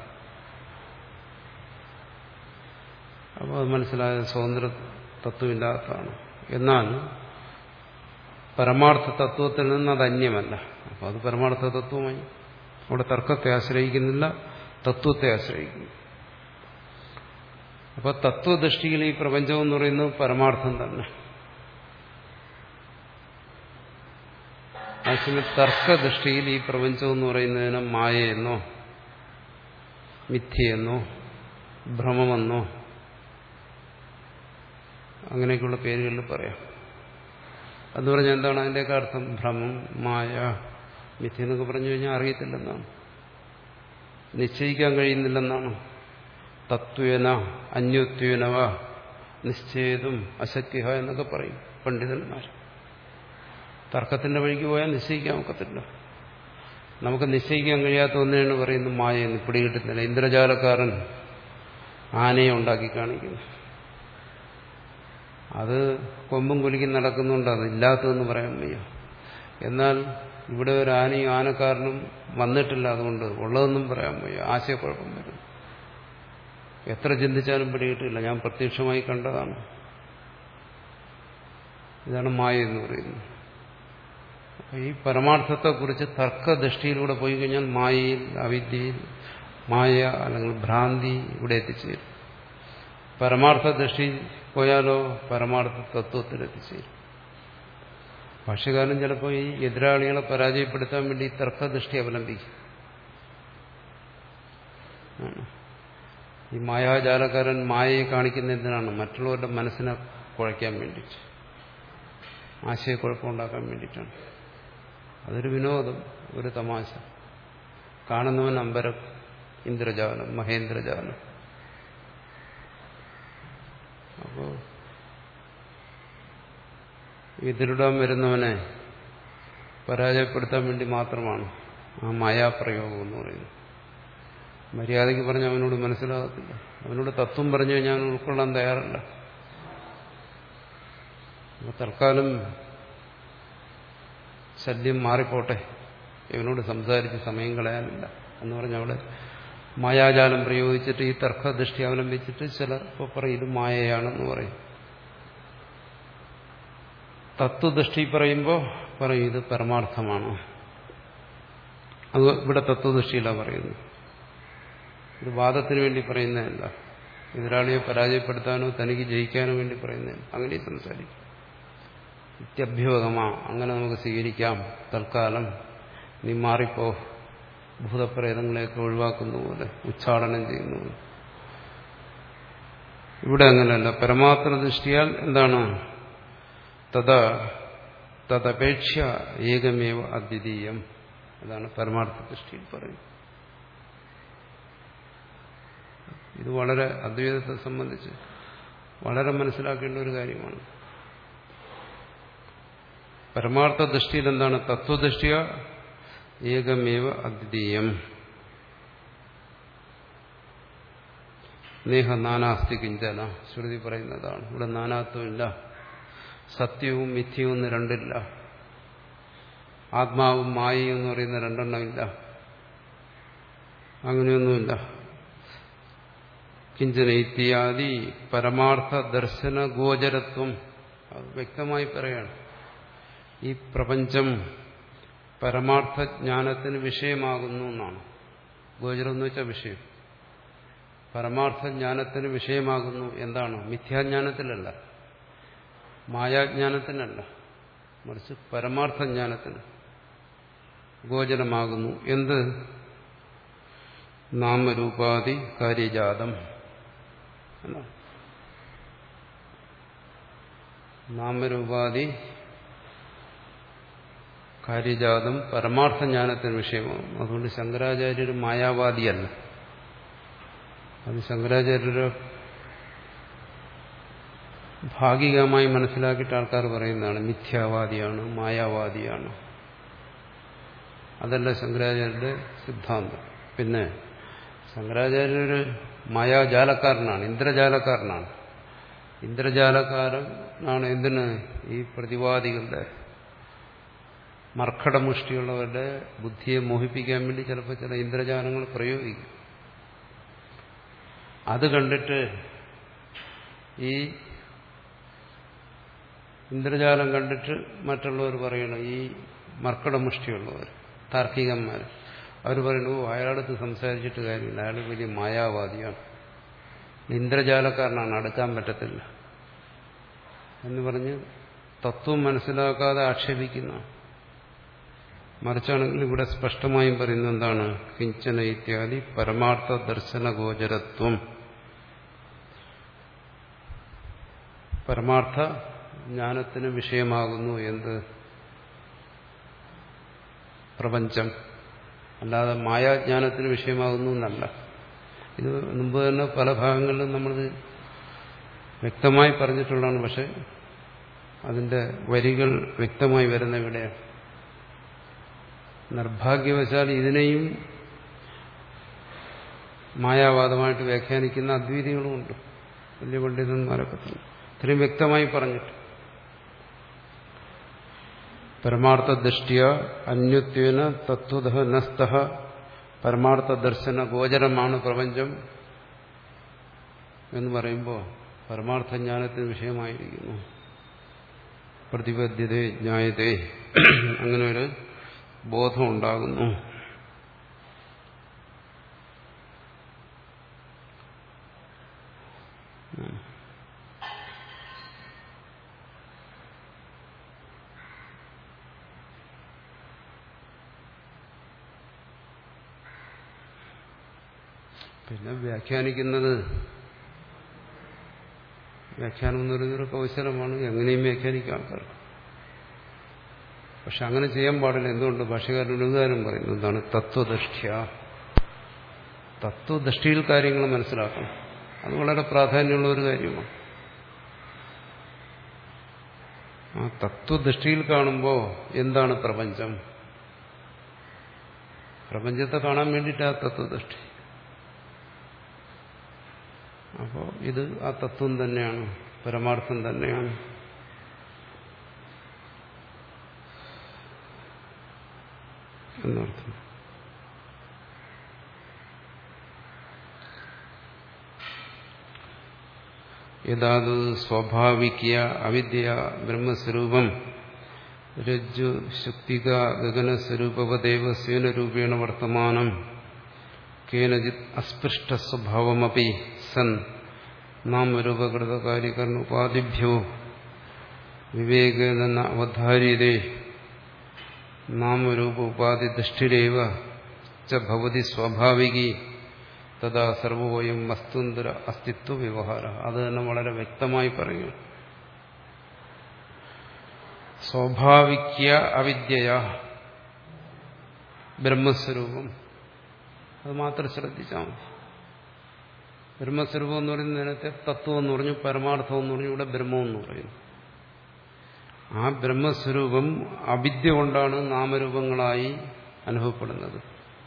അപ്പോൾ അത് മനസ്സിലായ സ്വതന്ത്ര തത്വമില്ലാത്തതാണ്. എന്നാൽ പരമാർത്ഥ തത്വത്തിൽ നിന്ന് അത് അന്യമല്ല. അപ്പോൾ അത് പരമാർത്ഥ തത്വമായി. അവിടെ തർക്കത്തെ ആശ്രയിക്കുന്നില്ല, തത്വത്തെ ആശ്രയിക്കുന്നു. അപ്പോൾ തത്വദൃഷ്ടിയിൽ ഈ പ്രപഞ്ചം എന്ന് പറയുന്നത് പരമാർത്ഥം തന്നെ. അതേസമയം തർക്കദൃഷ്ടിയിൽ ഈ പ്രപഞ്ചം എന്ന് പറയുന്നതിന് മായയെന്നോ മിഥ്യയെന്നോ ഭ്രമമെന്നോ അങ്ങനെയൊക്കെയുള്ള പേരുകളിൽ പറയാം. എന്ന് പറഞ്ഞാൽ എന്താണ് അതിൻ്റെയൊക്കെ അർത്ഥം? ഭ്രമം, മായ, മിഥ്യ എന്നൊക്കെ പറഞ്ഞു കഴിഞ്ഞാൽ അറിയത്തില്ലെന്നാണ്, നിശ്ചയിക്കാൻ കഴിയുന്നില്ലെന്നാണ്. തത്വേന അന്യോത്വേനവ നിശ്ചേതും അശക്യ എന്നൊക്കെ പറയും പണ്ഡിതന്മാർ. തർക്കത്തിന്റെ വഴിക്ക് പോയാൽ നിശ്ചയിക്കാൻ ഒക്കത്തില്ല. നമുക്ക് നിശ്ചയിക്കാൻ കഴിയാത്ത ഒന്നിനാണ് പറയുന്നത് മായയെന്ന്. പിടികിട്ടുന്നില്ല. ഇന്ദ്രജാലക്കാരൻ ആനയെ ഉണ്ടാക്കി കാണിക്കുന്നു. അത് കൊമ്പും കുലുക്കി നടക്കുന്നുണ്ട്, അത് ഇല്ലാത്തതെന്ന് പറയാൻ വയ്യ. എന്നാൽ ഇവിടെ ഒരു ആനയും ആനക്കാരനും വന്നിട്ടില്ല, അതുകൊണ്ട് ഉള്ളതെന്നും പറയാൻ വയ്യ. ആശയക്കുഴപ്പം വരും. എത്ര ചിന്തിച്ചാലും പിടികിട്ടില്ല. ഞാൻ പ്രത്യക്ഷമായി കണ്ടതാണ്. ഇതാണ് മായ എന്ന് പറയുന്നത്. ഈ പരമാർത്ഥത്തെക്കുറിച്ച് തർക്കദൃഷ്ടിയിലൂടെ പോയി കഴിഞ്ഞാൽ മായയിൽ, അവിദ്യയിൽ, മായ അല്ലെങ്കിൽ ഭ്രാന്തി ഇവിടെ എത്തിച്ചേരും. പരമാർത്ഥ ദൃഷ്ടി പോയാലോ പരമാർത്ഥ തത്വത്തിൽ എത്തിച്ചേരും. ഭാഷ്യകാരൻ ചിലപ്പോൾ ഈ എതിരാളികളെ പരാജയപ്പെടുത്താൻ വേണ്ടി തർക്കദൃഷ്ടി അവലംബിക്കും. ഈ മായാജാലക്കാരൻ മായയെ കാണിക്കുന്ന എന്തിനാണ്? മറ്റുള്ളവരുടെ മനസ്സിനെ കുഴയ്ക്കാൻ വേണ്ടിയിട്ട്, ആശയക്കുഴപ്പമുണ്ടാക്കാൻ വേണ്ടിയിട്ടാണ്. അതൊരു വിനോദം, ഒരു തമാശ. കാണുന്നവൻ അമ്പരം, ഇന്ദ്രജാലം, മഹേന്ദ്രജാലം. അപ്പോ എതിരിടാൻ വരുന്നവനെ പരാജയപ്പെടുത്താൻ വേണ്ടി മാത്രമാണ് ആ മായാപ്രയോഗം എന്ന് പറയുന്നത്. മര്യാദയ്ക്ക് പറഞ്ഞ് അവനോട് മനസ്സിലാകത്തില്ല. അവനോട് തത്വം പറഞ്ഞു കഴിഞ്ഞാൽ അവൻ ഉൾക്കൊള്ളാൻ തയ്യാറല്ല. അപ്പോൾ തൽക്കാലം ശല്യം മാറിപ്പോട്ടെ, ഇവനോട് സംസാരിച്ച് സമയം കളയാനില്ല എന്ന് പറഞ്ഞ് അവിടെ മായാജാലം പ്രയോഗിച്ചിട്ട് ഈ തർക്കദൃഷ്ടി അവലംബിച്ചിട്ട് ചിലർ ഇപ്പോൾ പറയും ഇത് മായയാണെന്ന് പറയും. തത്വദൃഷ്ടി പറയുമ്പോൾ പറയും ഇത് പരമാർത്ഥമാണ്. അത് ഇവിടെ തത്വദൃഷ്ടിയിലാണ് പറയുന്നത്. ഇത് വാദത്തിന് വേണ്ടി പറയുന്നതല്ല, എതിരാളിയെ പരാജയപ്പെടുത്താനോ തനിക്ക് ജയിക്കാനോ വേണ്ടി പറയുന്നതല്ല. അങ്ങനെ സംസാരിക്കും. നിത്യഭ്യോഗമാ, അങ്ങനെ നമുക്ക് സ്വീകരിക്കാം. തൽക്കാലം നീ മാറിപ്പോ, ഭൂതപ്രേതങ്ങളെയൊക്കെ ഒഴിവാക്കുന്ന പോലെ, ഉച്ചാടനം ചെയ്യുന്ന പോലെ. ഇവിടെ അങ്ങനെയല്ല. പരമാർത്ഥ ദൃഷ്ടിയാൽ എന്താണ്? തഥാ തദപേക്ഷ ഏകമേവ അദ്വിതീയം. അതാണ് പരമാർത്ഥ ദൃഷ്ടിയിൽ പറയുന്നത്. ഇത് വളരെ അദ്വൈതത്തെ സംബന്ധിച്ച് വളരെ മനസ്സിലാക്കേണ്ട ഒരു കാര്യമാണ്. പരമാർത്ഥ ദൃഷ്ടിയിൽ എന്താണ്? തത്വദൃഷ്ടിയ ഏകമേവ അദ്വിതീയം. നേഹ നാനാസ്തി കിഞ്ചന. ശ്രുതി പറയുന്നതാണ്. ഇവിടെ നാനാത്വമില്ല. സത്യവും മിഥ്യവും എന്ന് രണ്ടില്ല. ആത്മാവും മായയും എന്ന് പറയുന്ന രണ്ടെണ്ണമില്ല. അങ്ങനെയൊന്നുമില്ല. കിഞ്ചന ഇത്യാദി പരമാർത്ഥ ദർശന ഗോചരത്വം അത് വ്യക്തമായി പറയാണ്. ഈ പ്രപഞ്ചം പരമാർത്ഥജ്ഞാനത്തിന് വിഷയമാകുന്നു എന്നാണ്. ഗോചരം എന്ന് വെച്ചാൽ വിഷയം. പരമാർത്ഥജ്ഞാനത്തിന് വിഷയമാകുന്നു എന്താണ്? മിഥ്യാജ്ഞാനത്തിലല്ല, മായാജ്ഞാനത്തിനല്ല, മറിച്ച് പരമാർത്ഥജ്ഞാനത്തിന് ഗോചരമാകുന്നു. എന്ത്? നാമരൂപാദി കാര്യജാതം. നാമരൂപാദി കാര്യജാതം പരമാർത്ഥജ്ഞാനത്തിന് വിഷയമാകും. അതുകൊണ്ട് ശങ്കരാചാര്യർ മായാവാദിയല്ല. അത് ശങ്കരാചാര്യര് ഭാഗികമായി മനസ്സിലാക്കിയിട്ട് ആൾക്കാർ പറയുന്നതാണ്. മിഥ്യാവാദിയാണ്, മായാവാദിയാണ്. അതല്ല ശങ്കരാചാര്യരുടെ സിദ്ധാന്തം. പിന്നെ ശങ്കരാചാര്യര് മായാജാലക്കാരനാണ്, ഇന്ദ്രജാലക്കാരനാണ്. ഇന്ദ്രജാലക്കാരനാണ് എന്തിന്? ഈ പ്രതിവാദികളുടെ മർക്കടമുഷ്ടിയുള്ളവരുടെ ബുദ്ധിയെ മോഹിപ്പിക്കാൻ വേണ്ടി ചിലപ്പോൾ ചില ഇന്ദ്രജാലങ്ങൾ പ്രയോഗിക്കും. അത് കണ്ടിട്ട് ഈ ഇന്ദ്രജാലം കണ്ടിട്ട് മറ്റുള്ളവർ പറയണം, ഈ മർക്കടമുഷ്ടിയുള്ളവർ താർക്കികന്മാർ അവർ പറയുന്നു, അയാളടുത്ത് സംസാരിച്ചിട്ട് കാര്യമില്ല, അയാൾ വലിയ മായാവാദിയാണ്, ഇന്ദ്രജാലക്കാരനാണ്, അടുക്കാൻ പറ്റത്തില്ല എന്ന് പറഞ്ഞ് തത്വം മനസ്സിലാക്കാതെ ആക്ഷേപിക്കുന്ന. മറിച്ചാണെങ്കിൽ ഇവിടെ സ്പഷ്ടമായും പറയുന്നത് എന്താണ്? കിഞ്ചന ഇത്യാദി പരമാർത്ഥ ദർശന ഗോചരത്വം. പരമാർത്ഥ ജ്ഞാനത്തിന് വിഷയമാകുന്നു എന്ത്? പ്രപഞ്ചം. അല്ലാതെ മായാജ്ഞാനത്തിന് വിഷയമാകുന്നു എന്നല്ല. ഇത് മുമ്പ് തന്നെ പല ഭാഗങ്ങളിലും നമ്മളിത് വ്യക്തമായി പറഞ്ഞിട്ടുള്ളതാണ്. പക്ഷെ അതിന്റെ വരികൾ വ്യക്തമായി വരുന്ന ഇവിടെയാണ്. നിർഭാഗ്യവശാൽ ഇതിനെയും മായാവാദമായിട്ട് വ്യാഖ്യാനിക്കുന്ന അദ്വൈതികളുമുണ്ട്, വലിയ പണ്ഡിതന്മാരൊക്കെ തന്നെ. ഇത്രയും വ്യക്തമായി പറഞ്ഞിട്ട് പരമാർത്ഥ ദൃഷ്ടിയ അന്യത്വേന തത്വതഃ നസ്തഃ പരമാർത്ഥ ദർശന ഗോചരമാണ് പ്രപഞ്ചം എന്ന് പറയുമ്പോൾ പരമാർത്ഥജ്ഞാനത്തിന് വിഷയമായിരിക്കുന്നു. പ്രതിപദ്ധ്യതേ ജ്ഞായതേ, അങ്ങനെ ഒരു ബോധം ഉണ്ടാകുന്നു. പിന്നെ വ്യാഖ്യാനിക്കുന്നത്, വ്യാഖ്യാനം എന്ന് പറയുന്നൊരു കൗശലമാണ്, എങ്ങനെയും വ്യാഖ്യാനിക്കാം ആൾക്കാർക്ക്. പക്ഷെ അങ്ങനെ ചെയ്യാൻ പാടില്ല. എന്തുകൊണ്ട്? ഭാഷകാരൻ ഒരുകാരം പറയുന്നു, എന്താണ്? തത്വദൃഷ്ട്യ, തത്വദൃഷ്ടിയിൽ കാര്യങ്ങൾ മനസ്സിലാക്കണം. അത് വളരെ പ്രാധാന്യമുള്ള ഒരു കാര്യമാണ്. ആ തത്വദൃഷ്ടിയിൽ കാണുമ്പോൾ എന്താണ് പ്രപഞ്ചം? പ്രപഞ്ചത്തെ കാണാൻ വേണ്ടിയിട്ട് ആ തത്വദൃഷ്ടി. അപ്പോൾ ഇത് ആ തത്വം തന്നെയാണ്, പരമാർത്ഥം തന്നെയാണ്. എന്നർത്ഥം. യഥാത് സ്വാഭാവിക അവിദ്യ ബ്രഹ്മസ്വരൂപം രജ്ജു ശുക്തിക ഗഗനസ്വരൂപവദേവ സ്വേനരൂപേണ വർത്തമാനം കേനചിത് അസ്പൃഷ്ട സ്വഭാവമപി സൻ നാമരൂപകൃതകാര്യകരണ ഉപാധിഭ്യോ വിവേകേന അവധാര്യതേ നാമരൂപ ഉപാധി ദൃഷ്ടിരേവ ച ഭവതി സ്വാഭാവികി തഥാ സർവോയം വസ്തുന്തര അസ്തിത്വ വ്യവഹാര. അത് തന്നെ വളരെ വ്യക്തമായി പറയും. സ്വാഭാവിക അവിദ്യയ ബ്രഹ്മസ്വരൂപം, അത് മാത്രം ശ്രദ്ധിച്ചാൽ മതി. ബ്രഹ്മസ്വരൂപം എന്ന് പറയുന്നത് നേരത്തെ തത്വം എന്ന് പറഞ്ഞു, പരമാർത്ഥം എന്ന് പറഞ്ഞു, ഇവിടെ ബ്രഹ്മം എന്ന് പറയുന്നു. ആ ബ്രഹ്മസ്വരൂപം അവിദ്യ കൊണ്ടാണ് നാമരൂപങ്ങളായി അനുഭവപ്പെടുന്നത്.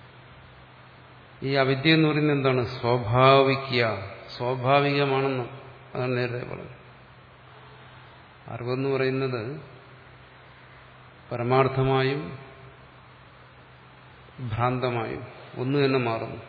ഈ അവിദ്യ എന്ന് പറയുന്നത് എന്താണ്? സ്വാഭാവിക, സ്വാഭാവികമാണെന്ന്. അതാണ് നേരത്തെ പറഞ്ഞത്. അറിവെന്ന് പറയുന്നത് പരമാർത്ഥമായും ഭ്രാന്തമായും ഒന്ന് തന്നെ മാറുന്നു.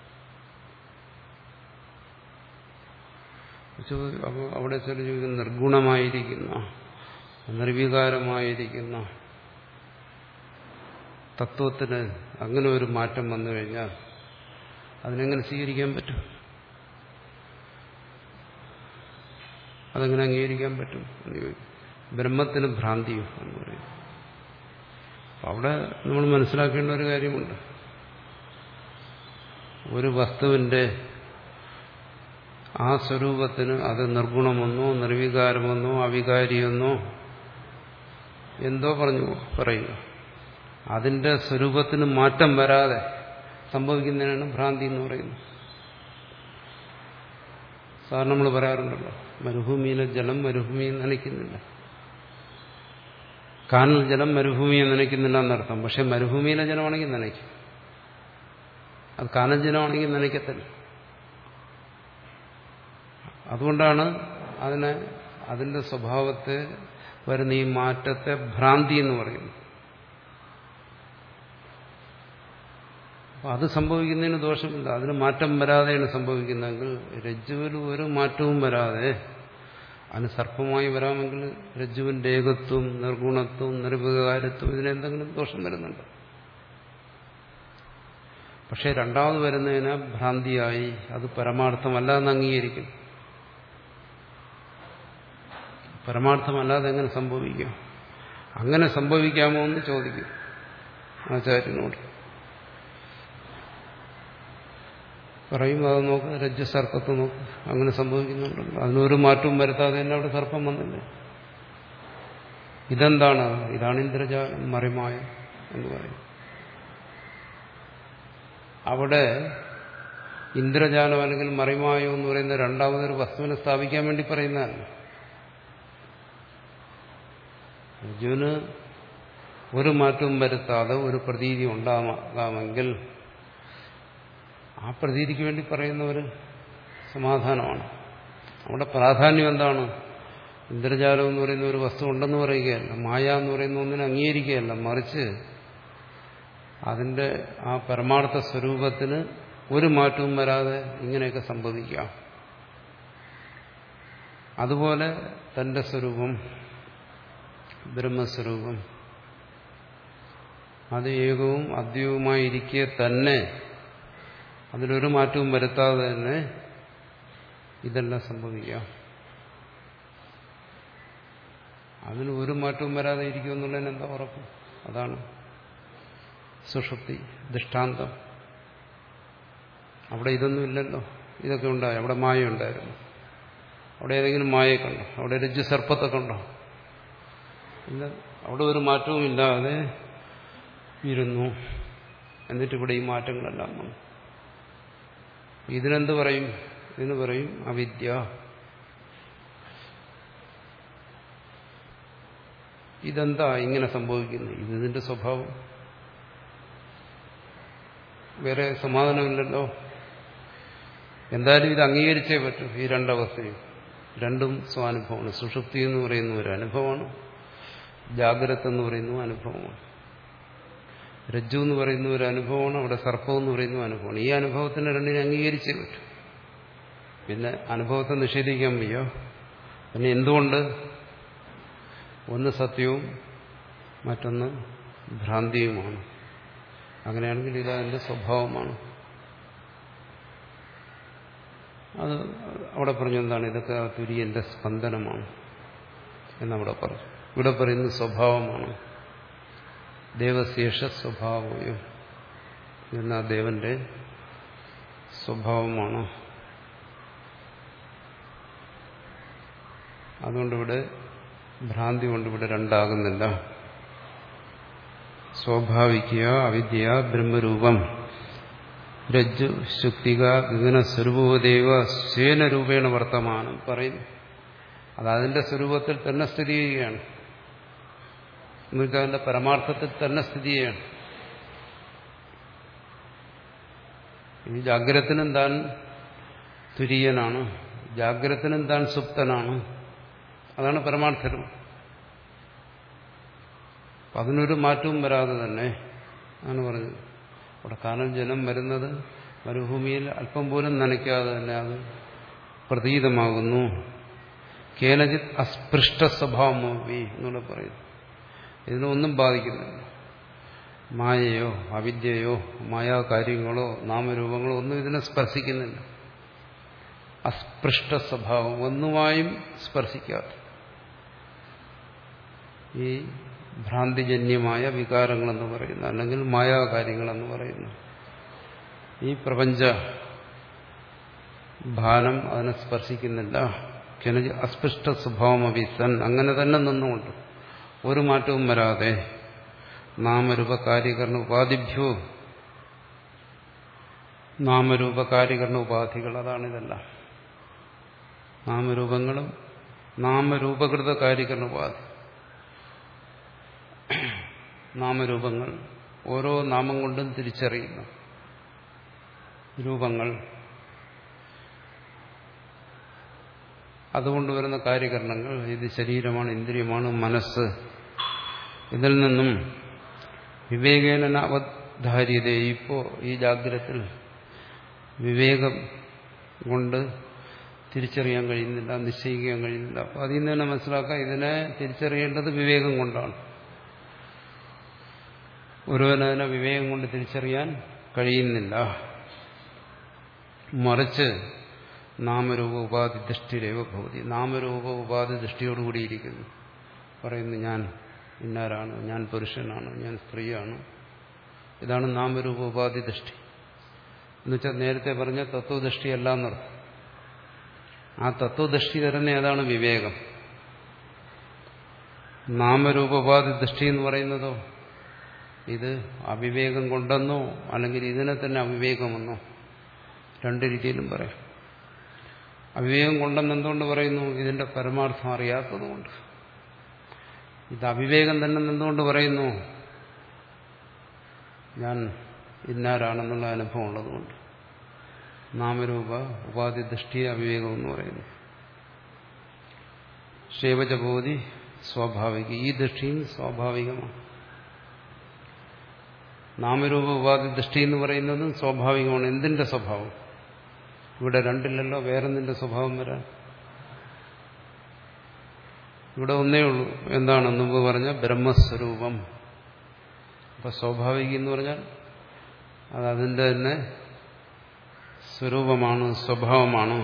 അപ്പോൾ അവിടെ ചില ചോദിക്കുന്ന നിർഗുണമായിരിക്കുന്ന നിർവികാരമായിരിക്കുന്ന തത്വത്തിന് അങ്ങനെ ഒരു മാറ്റം വന്നു കഴിഞ്ഞാൽ അതിനെങ്ങനെ സ്വീകരിക്കാൻ പറ്റും? അതെങ്ങനെ അംഗീകരിക്കാൻ പറ്റും എന്ന് ചോദിക്കും. ബ്രഹ്മത്തിന് ഭ്രാന്തിയോ എന്ന് പറയും. അവിടെ നമ്മൾ മനസ്സിലാക്കേണ്ട ഒരു കാര്യമുണ്ട്. ഒരു വസ്തുവിന്റെ ആ സ്വരൂപത്തിന് അത് നിർഗുണമെന്നോ നിർവികാരമെന്നോ അവികാരിയെന്നോ എന്തോ പറഞ്ഞു പറയുക, അതിന്റെ സ്വരൂപത്തിന് മാറ്റം വരാതെ സംഭവിക്കുന്നതിനാണ് ഭ്രാന്തി എന്ന് പറയുന്നത്. സാധാരണ നമ്മൾ പറയാറുണ്ടല്ലോ, മരുഭൂമിയിലെ ജലം മരുഭൂമിയിൽ നനയ്ക്കുന്നില്ല, കാനൽ ജലം മരുഭൂമിയെ നനയ്ക്കുന്നില്ല എന്നർത്ഥം. പക്ഷെ മരുഭൂമിയിലെ ജലമാണെങ്കിൽ നനയ്ക്കും, അത് കാനൽ ജലമാണെങ്കിൽ നനയ്ക്കത്തില്ല. അതുകൊണ്ടാണ് അതിനെ അതിന്റെ സ്വഭാവത്തെ വരുന്ന ഈ മാറ്റത്തെ ഭ്രാന്തി എന്ന് പറയുന്നു. അത് സംഭവിക്കുന്നതിന് ദോഷമില്ല, അതിന് മാറ്റം വരാതെയാണ് സംഭവിക്കുന്നതെങ്കിൽ രജ്ജുവിൽ ഒരു മാറ്റവും വരാതെ അതിന് സർപ്പമായി വരാമെങ്കിൽ രജ്ജുവിന്റെ ഏകത്വം നിർഗുണത്വം നിർവികാരത്വം ഇതിനെന്തെങ്കിലും ദോഷം വരുന്നുണ്ട്. പക്ഷെ രണ്ടാമത് വരുന്നതിന് ഭ്രാന്തിയായി അത് പരമാർത്ഥമല്ല എന്ന് അംഗീകരിക്കും. പരമാർത്ഥമല്ലാതെ എങ്ങനെ സംഭവിക്കും? അങ്ങനെ സംഭവിക്കാമോ എന്ന് ചോദിക്കും ആചാര്യനോട്. പറയും, അത് നോക്ക്, രജ്ജു സർപ്പത്തെ നോക്ക്, അങ്ങനെ സംഭവിക്കുന്നുണ്ടല്ലോ, അതിനൊരു മാറ്റവും വരുത്താതെ തന്നെ അവിടെ സർപ്പം വന്നില്ലേ. ഇതെന്താണ്? ഇതാണ് ഇന്ദ്രജാലം, മറിമായം എന്ന് പറയും. അവിടെ ഇന്ദ്രജാലം അല്ലെങ്കിൽ മറിമായം എന്ന് പറയുന്ന രണ്ടാമതൊരു വസ്തുവിനെ സ്ഥാപിക്കാൻ വേണ്ടി പറയുന്നതല്ല. രജ്ജുവിന് ഒരു മാറ്റവും വരുത്താതെ ഒരു പ്രതീതി ഉണ്ടാകാമെങ്കിൽ ആ പ്രതീതിക്ക് വേണ്ടി പറയുന്ന ഒരു സമാധാനമാണ്. അവിടെ പ്രാധാന്യം എന്താണ്? ഇന്ദ്രജാലം എന്ന് പറയുന്ന ഒരു വസ്തു ഉണ്ടെന്ന് പറയുകയല്ല, മായ എന്ന് പറയുന്ന ഒന്നിനെ അംഗീകരിക്കുകയല്ല, മറിച്ച് അതിന്റെ ആ പരമാർത്ഥ സ്വരൂപത്തിന് ഒരു മാറ്റവും വരാതെ ഇങ്ങനെയൊക്കെ സംഭവിക്കാം. അതുപോലെ തന്റെ സ്വരൂപം ബ്രഹ്മസ്വരൂപം അത് ഏകവും അദ്വൈതവുമായിരിക്കെ തന്നെ അതിലൊരു മാറ്റവും വരുത്താതെ തന്നെ ഇതെല്ലാം സംഭവിക്കാം. അതിന് ഒരു മാറ്റവും വരാതെ ഇരിക്കുമെന്നുള്ളതിന് എന്താ ഉറപ്പ്? അതാണ് സുഷുപ്തി ദൃഷ്ടാന്തം. അവിടെ ഇതൊന്നും ഇല്ലല്ലോ, ഇതൊക്കെ ഉണ്ടായി. അവിടെ മായ ഉണ്ടായിരുന്നു. അവിടെ ഏതെങ്കിലും മായയെ കണ്ടോ? അവിടെ രജ്ജു സർപ്പത്തെ കണ്ടോ? ഇല്ല. അവിടെ ഒരു മാറ്റവും ഇല്ലാതെ ഇരുന്നു. എന്നിട്ട് ഇവിടെ ഈ മാറ്റങ്ങളെല്ലാം വന്നു. ഇതിനെന്ത് പറയും? ഇതിന് പറയും അവിദ്യ. ഇതെന്താ ഇങ്ങനെ സംഭവിക്കുന്നത്? ഇത് ഇതിന്റെ സ്വഭാവം. വേറെ സമാധാനമില്ലല്ലോ. എന്തായാലും ഇത് അംഗീകരിച്ചേ പറ്റൂ. ഈ രണ്ടവസ്ഥയും രണ്ടും സ്വാനുഭവമാണ്. സുഷുപ്തി എന്ന് പറയുന്ന ഒരു അനുഭവമാണ്, ജാഗ്രത എന്ന് പറയുന്ന അനുഭവമാണ്. രജ്ജു എന്ന് പറയുന്ന ഒരു അനുഭവമാണ്, അവിടെ സർപ്പം എന്ന് പറയുന്ന അനുഭവമാണ്. ഈ അനുഭവത്തിന് രണ്ടിനെ അംഗീകരിച്ചേ പറ്റും. പിന്നെ അനുഭവത്തെ നിഷേധിക്കാൻ വയ്യോ. പിന്നെ എന്തുകൊണ്ട്? ഒന്ന് സത്യവും മറ്റൊന്ന് ഭ്രാന്തിയുമാണ്. അങ്ങനെയാണെങ്കിൽ ഇത് അതിന്റെ സ്വഭാവമാണ്. അത് അവിടെ പറഞ്ഞു എന്താണ്? ഇതൊക്കെ തുര്യന്റെ സ്പന്ദനമാണ് എന്നവിടെ പറഞ്ഞു. ഇവിടെ പറയുന്നത് സ്വഭാവമാണ്. ദേവശേഷ സ്വഭാവം എന്ന ദേവന്റെ സ്വഭാവമാണ്. അതുകൊണ്ടിവിടെ ഭ്രാന്തി കൊണ്ടിവിടെ രണ്ടാകുന്നില്ല. സ്വാഭാവിക അവിദ്യ ബ്രഹ്മരൂപം രജ്ജു ശുക്തിക ഗഗന സ്വരൂപദേവ സ്വേനരൂപേണ വർത്തമാനം പറയുന്നു. അത് അതിന്റെ സ്വരൂപത്തിൽ തന്നെ സ്ഥിതി ചെയ്യുകയാണ്. എന്നുവെച്ചാൽ അതിന്റെ പരമാർത്ഥത്തിൽ തന്നെ സ്ഥിതി ചെയ്യണം. ഈ ജാഗ്രതത്തിനും താൻ തുര്യനാണ്, ജാഗ്രതത്തിനും താൻ സുപ്തനാണ്. അതാണ് പരമാർത്ഥം. അപ്പം അതിനൊരു മാറ്റവും വരാതെ തന്നെ ആണ് പറഞ്ഞത്. അവിടെ കാനൽ ജലം വരുന്നത് മരുഭൂമിയിൽ അല്പം പോലും നനയ്ക്കാതെ തന്നെ അത് പ്രതീതമാകുന്നു. കേനജിത് അസ്പൃഷ്ട സ്വഭാവമോവി എന്നുള്ള പറയുന്നു. ഇതിനൊന്നും ബാധിക്കുന്നില്ല. മായയോ അവിദ്യയോ മായാകാര്യങ്ങളോ നാമരൂപങ്ങളോ ഒന്നും ഇതിനെ സ്പർശിക്കുന്നില്ല. അസ്പൃഷ്ട സ്വഭാവം, ഒന്നുമായും സ്പർശിക്കാത്ത ഈ ഭ്രാന്തിജന്യമായ വികാരങ്ങളെന്ന് പറയുന്ന, അല്ലെങ്കിൽ മായാകാര്യങ്ങളെന്ന് പറയുന്നു, ഈ പ്രപഞ്ച ഭാനം അതിനെ സ്പർശിക്കുന്നില്ല. കിണജ് അസ്പൃഷ്ട സ്വഭാവം അഭിസൻ, അങ്ങനെ തന്നെ നിന്നുകൊണ്ട് ഒരു മാറ്റവും വരാതെ നാമരൂപകാര്യകരണ ഉപാധിഭ്യോ, നാമരൂപകാര്യകരണ ഉപാധികൾ, അതാണിതെല്ലാം. നാമരൂപങ്ങളും നാമരൂപകൃത കാര്യകരണ ഉപാധി. നാമരൂപങ്ങൾ ഓരോ നാമം കൊണ്ടും തിരിച്ചറിയുന്നു രൂപങ്ങൾ, അതുകൊണ്ട് വരുന്ന കാര്യകരണങ്ങൾ. ഇത് ശരീരമാണ്, ഇന്ദ്രിയമാണ്, മനസ്സ്. ഇതിൽ നിന്നും വിവേകേന അവധാര്യത, ഇപ്പോ ഈ ജാഗ്രതത്തിൽ വിവേകം കൊണ്ട് തിരിച്ചറിയാൻ കഴിയുന്നില്ല, നിശ്ചയിക്കാൻ കഴിയുന്നില്ല. അപ്പോൾ അതിൽ നിന്ന് തന്നെ മനസ്സിലാക്കാം, ഇതിനെ തിരിച്ചറിയേണ്ടത് വിവേകം കൊണ്ടാണ്. ഒരുവനതിനെ വിവേകം കൊണ്ട് തിരിച്ചറിയാൻ കഴിയുന്നില്ല. മറിച്ച് നാമരൂപ ഉപാധി ദൃഷ്ടിരേവ ഭവതി, നാമരൂപ ഉപാധി ദൃഷ്ടിയോടുകൂടിയിരിക്കുന്നു. പറയുന്നു ഞാൻ ഇന്നാരാണ്, ഞാൻ പുരുഷനാണ്, ഞാൻ സ്ത്രീയാണ്. ഇതാണ് നാമരൂപ ഉപാധി ദൃഷ്ടി. എന്നുവെച്ചാൽ നേരത്തെ പറഞ്ഞ തത്വദൃഷ്ടിയല്ല എന്നർത്ഥം. ആ തത്വദൃഷ്ടി തരുന്ന ഏതാണ്? വിവേകം. നാമരൂപോപാധി ദൃഷ്ടി എന്ന് പറയുന്നതോ ഇത് അവിവേകം കൊണ്ടെന്നോ അല്ലെങ്കിൽ ഇതിനെ തന്നെ അവിവേകമെന്നോ രണ്ട് രീതിയിലും പറയാം. അവിവേകം കൊണ്ടെന്ന് എന്തുകൊണ്ട് പറയുന്നു? ഇതിന്റെ പരമാർത്ഥം അറിയാത്തതുകൊണ്ട്. ഇത് അവിവേകം തന്നെ എന്തുകൊണ്ട് പറയുന്നു? ഞാൻ ഇന്നാരാണെന്നുള്ള അനുഭവം ഉള്ളതുകൊണ്ട്. നാമരൂപ ഉപാധി ദൃഷ്ടി അവിവേകം എന്ന് പറയുന്നു. ശേവജബോധി സ്വാഭാവിക, ഈ ദൃഷ്ടിയും സ്വാഭാവികമാണ്. നാമരൂപ ഉപാധി ദൃഷ്ടി എന്ന് പറയുന്നതും സ്വാഭാവികമാണ്. എന്തിന്റെ സ്വഭാവം? ഇവിടെ രണ്ടില്ലല്ലോ, വേറെന്തിന്റെ സ്വഭാവം വരാൻ? ഇവിടെ ഒന്നേ ഉള്ളൂ. എന്താണ് മുമ്പ് പറഞ്ഞ ബ്രഹ്മസ്വരൂപം. അപ്പൊ സ്വാഭാവികം എന്ന് പറഞ്ഞാൽ അത് അതിന്റെ തന്നെ സ്വരൂപമാണ്, സ്വഭാവമാണ്.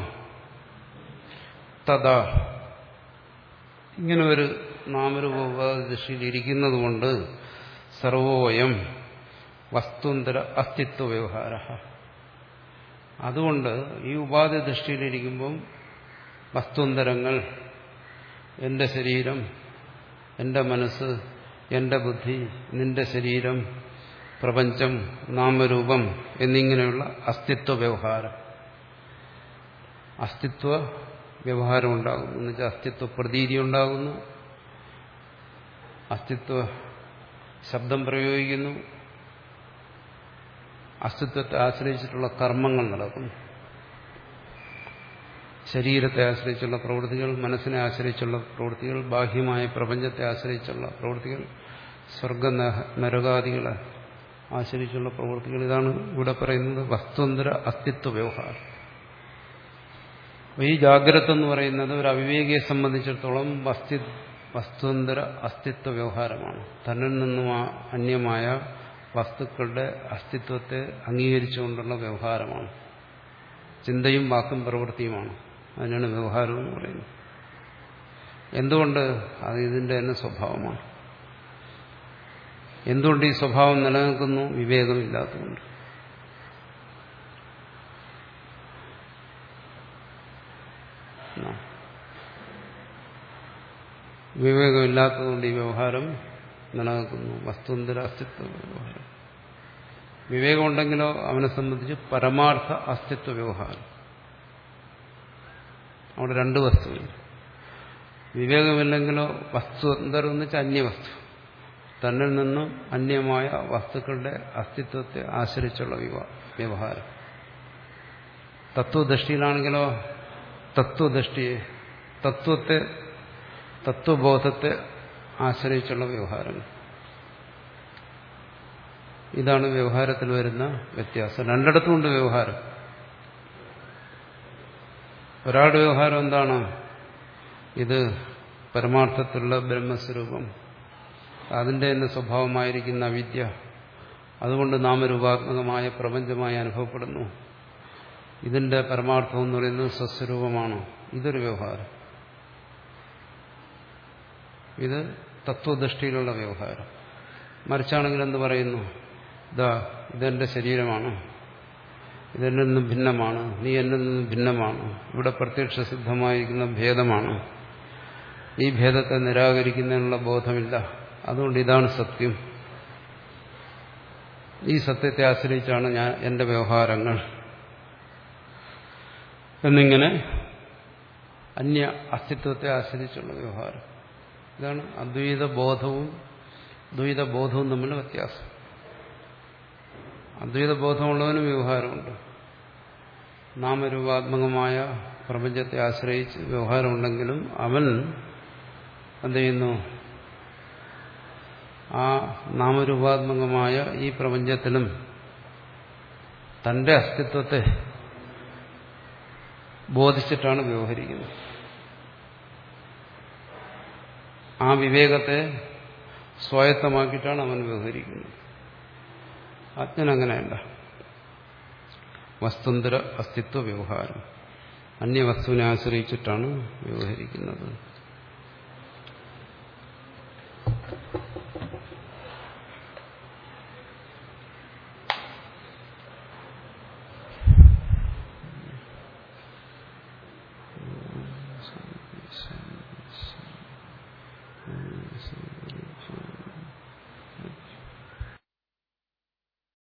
തഥാ ഇങ്ങനെ ഒരു നാമരൂപ ഉപാധി ദൃഷ്ടിയിൽ ഇരിക്കുന്നത് കൊണ്ട് സർവോയം വസ്തുന്തര അസ്തിത്വ വ്യവഹാര, അതുകൊണ്ട് ഈ ഉപാധി ദൃഷ്ടിയിലിരിക്കുമ്പം വസ്തുന്തരങ്ങൾ, എന്റെ ശരീരം, എന്റെ മനസ്സ്, എന്റെ ബുദ്ധി, നിന്റെ ശരീരം, പ്രപഞ്ചം, നാമരൂപം എന്നിങ്ങനെയുള്ള അസ്തിത്വ വ്യവഹാരം, അസ്തിത്വ വ്യവഹാരം ഉണ്ടാകുന്നു. എന്നുവെച്ചാൽ അസ്തിത്വ പ്രതീതി ഉണ്ടാകുന്നു, അസ്തിത്വ ശബ്ദം പ്രയോഗിക്കുന്നു, അസ്തിത്വത്തെ ആശ്രയിച്ചിട്ടുള്ള കർമ്മങ്ങൾ നടക്കുന്നു. ശരീരത്തെ ആശ്രയിച്ചുള്ള പ്രവൃത്തികൾ, മനസ്സിനെ ആശ്രയിച്ചുള്ള പ്രവൃത്തികൾ, ബാഹ്യമായ പ്രപഞ്ചത്തെ ആശ്രയിച്ചുള്ള പ്രവൃത്തികൾ, സ്വർഗ നരകാദികളെ ആശ്രയിച്ചുള്ള പ്രവൃത്തികൾ. ഇതാണ് ഇവിടെ പറയുന്നത് വസ്തുന്തര അസ്തിത്വ വ്യവഹാരം. ഈ ജാഗ്രത എന്ന് പറയുന്നത് ഒരു അവിവേകിയെ സംബന്ധിച്ചിടത്തോളം വസ്തു വസ്തുന്തര അസ്തിത്വ വ്യവഹാരമാണ്. തന്നിൽ നിന്നും അന്യമായ വസ്തുക്കളുടെ അസ്തിത്വത്തെ അംഗീകരിച്ചുകൊണ്ടുള്ള വ്യവഹാരമാണ്. ചിന്തയും വാക്കും പ്രവൃത്തിയുമാണ്. അതിനാണ് വ്യവഹാരം എന്ന് പറയുന്നത്. എന്തുകൊണ്ട്? അത് ഇതിന്റെ തന്നെ സ്വഭാവമാണ്. എന്തുകൊണ്ട് ഈ സ്വഭാവം നിലനിൽക്കുന്നു? വിവേകമില്ലാത്തതുകൊണ്ട്. വിവേകമില്ലാത്തതുകൊണ്ട് ഈ വ്യവഹാരം നിലനിൽക്കുന്നു. വസ്തുന്തര അസ്തിത്വ വ്യവഹാരം. വിവേകമുണ്ടെങ്കിലോ അവനെ സംബന്ധിച്ച് പരമാർത്ഥ അസ്തിത്വ വ്യവഹാരം. അവിടെ രണ്ട് വസ്തുവില്ല. വിവേകമില്ലെങ്കിലോ വസ്തുന്തരം എന്ന് വെച്ചാൽ അന്യവസ്തു, തന്നിൽ നിന്നും അന്യമായ വസ്തുക്കളുടെ അസ്തിത്വത്തെ ആശ്രയിച്ചുള്ള വ്യവഹാരം. തത്വദൃഷ്ടിയിലാണെങ്കിലോ തത്വദൃഷ്ടിയെ, തത്വത്തെ, തത്വബോധത്തെ ആശ്രയിച്ചുള്ള വ്യവഹാരങ്ങൾ. ഇതാണ് വ്യവഹാരത്തിൽ വരുന്ന വ്യത്യാസം. രണ്ടിടത്തുമുണ്ട് വ്യവഹാരം. ഒരാളുടെ വ്യവഹാരം എന്താണ്? ഇത് പരമാർത്ഥത്തിലുള്ള ബ്രഹ്മസ്വരൂപം, അതിന്റെ തന്നെ സ്വഭാവമായിരിക്കുന്ന അവിദ്യ, അതുകൊണ്ട് നാമരൂപാത്മകമായ പ്രപഞ്ചമായി അനുഭവപ്പെടുന്നു. ഇതിന്റെ പരമാർത്ഥം എന്ന് പറയുന്നത് സ്വസ്വരൂപമാണ്. ഇതൊരു വ്യവഹാരം. ഇത് തത്വദൃഷ്ടിയിലുള്ള വ്യവഹാരം. മറിച്ചാണെങ്കിൽ എന്ത് പറയുന്നു? ഇതാ ഇതെന്റെ ശരീരമാണ്, ഇതെന്നിൽ നിന്നും ഭിന്നമാണ്, നീ എന്നിൽ നിന്നും ഭിന്നമാണ്, ഇവിടെ പ്രത്യക്ഷ സിദ്ധമായിരിക്കുന്ന ഭേദമാണ്, ഈ ഭേദത്തെ നിരാകരിക്കുന്നതിനുള്ള ബോധമില്ല, അതുകൊണ്ട് ഇതാണ് സത്യം, ഈ സത്യത്തെ ആശ്രയിച്ചാണ് ഞാൻ എന്റെ വ്യവഹാരങ്ങൾ എന്നിങ്ങനെ അന്യ അസ്തിത്വത്തെ ആശ്രയിച്ചുള്ള വ്യവഹാരം. ഇതാണ് അദ്വൈത ബോധവും ദ്വൈത ബോധവും തമ്മിലുള്ള വ്യത്യാസം. അദ്വൈത ബോധമുള്ളവനും വ്യവഹാരമുണ്ട്. നാമരൂപാത്മകമായ പ്രപഞ്ചത്തെ ആശ്രയിച്ച് വ്യവഹാരമുണ്ടെങ്കിലും അവൻ എന്ത് ചെയ്യുന്നു? ആ നാമരൂപാത്മകമായ ഈ പ്രപഞ്ചത്തിലും തന്റെ അസ്തിത്വത്തെ ബോധിച്ചിട്ടാണ് വ്യവഹരിക്കുന്നത്. ആ വിവേകത്തെ സ്വായത്തമാക്കിയിട്ടാണ് അവൻ വ്യവഹരിക്കുന്നത്. അജ്ഞനങ്ങനെയല്ല. വസ്തുന്തര അസ്തിത്വ വ്യവഹാരം അന്യവസ്തുവിനെ ആശ്രയിച്ചിട്ടാണ് വ്യവഹരിക്കുന്നത്.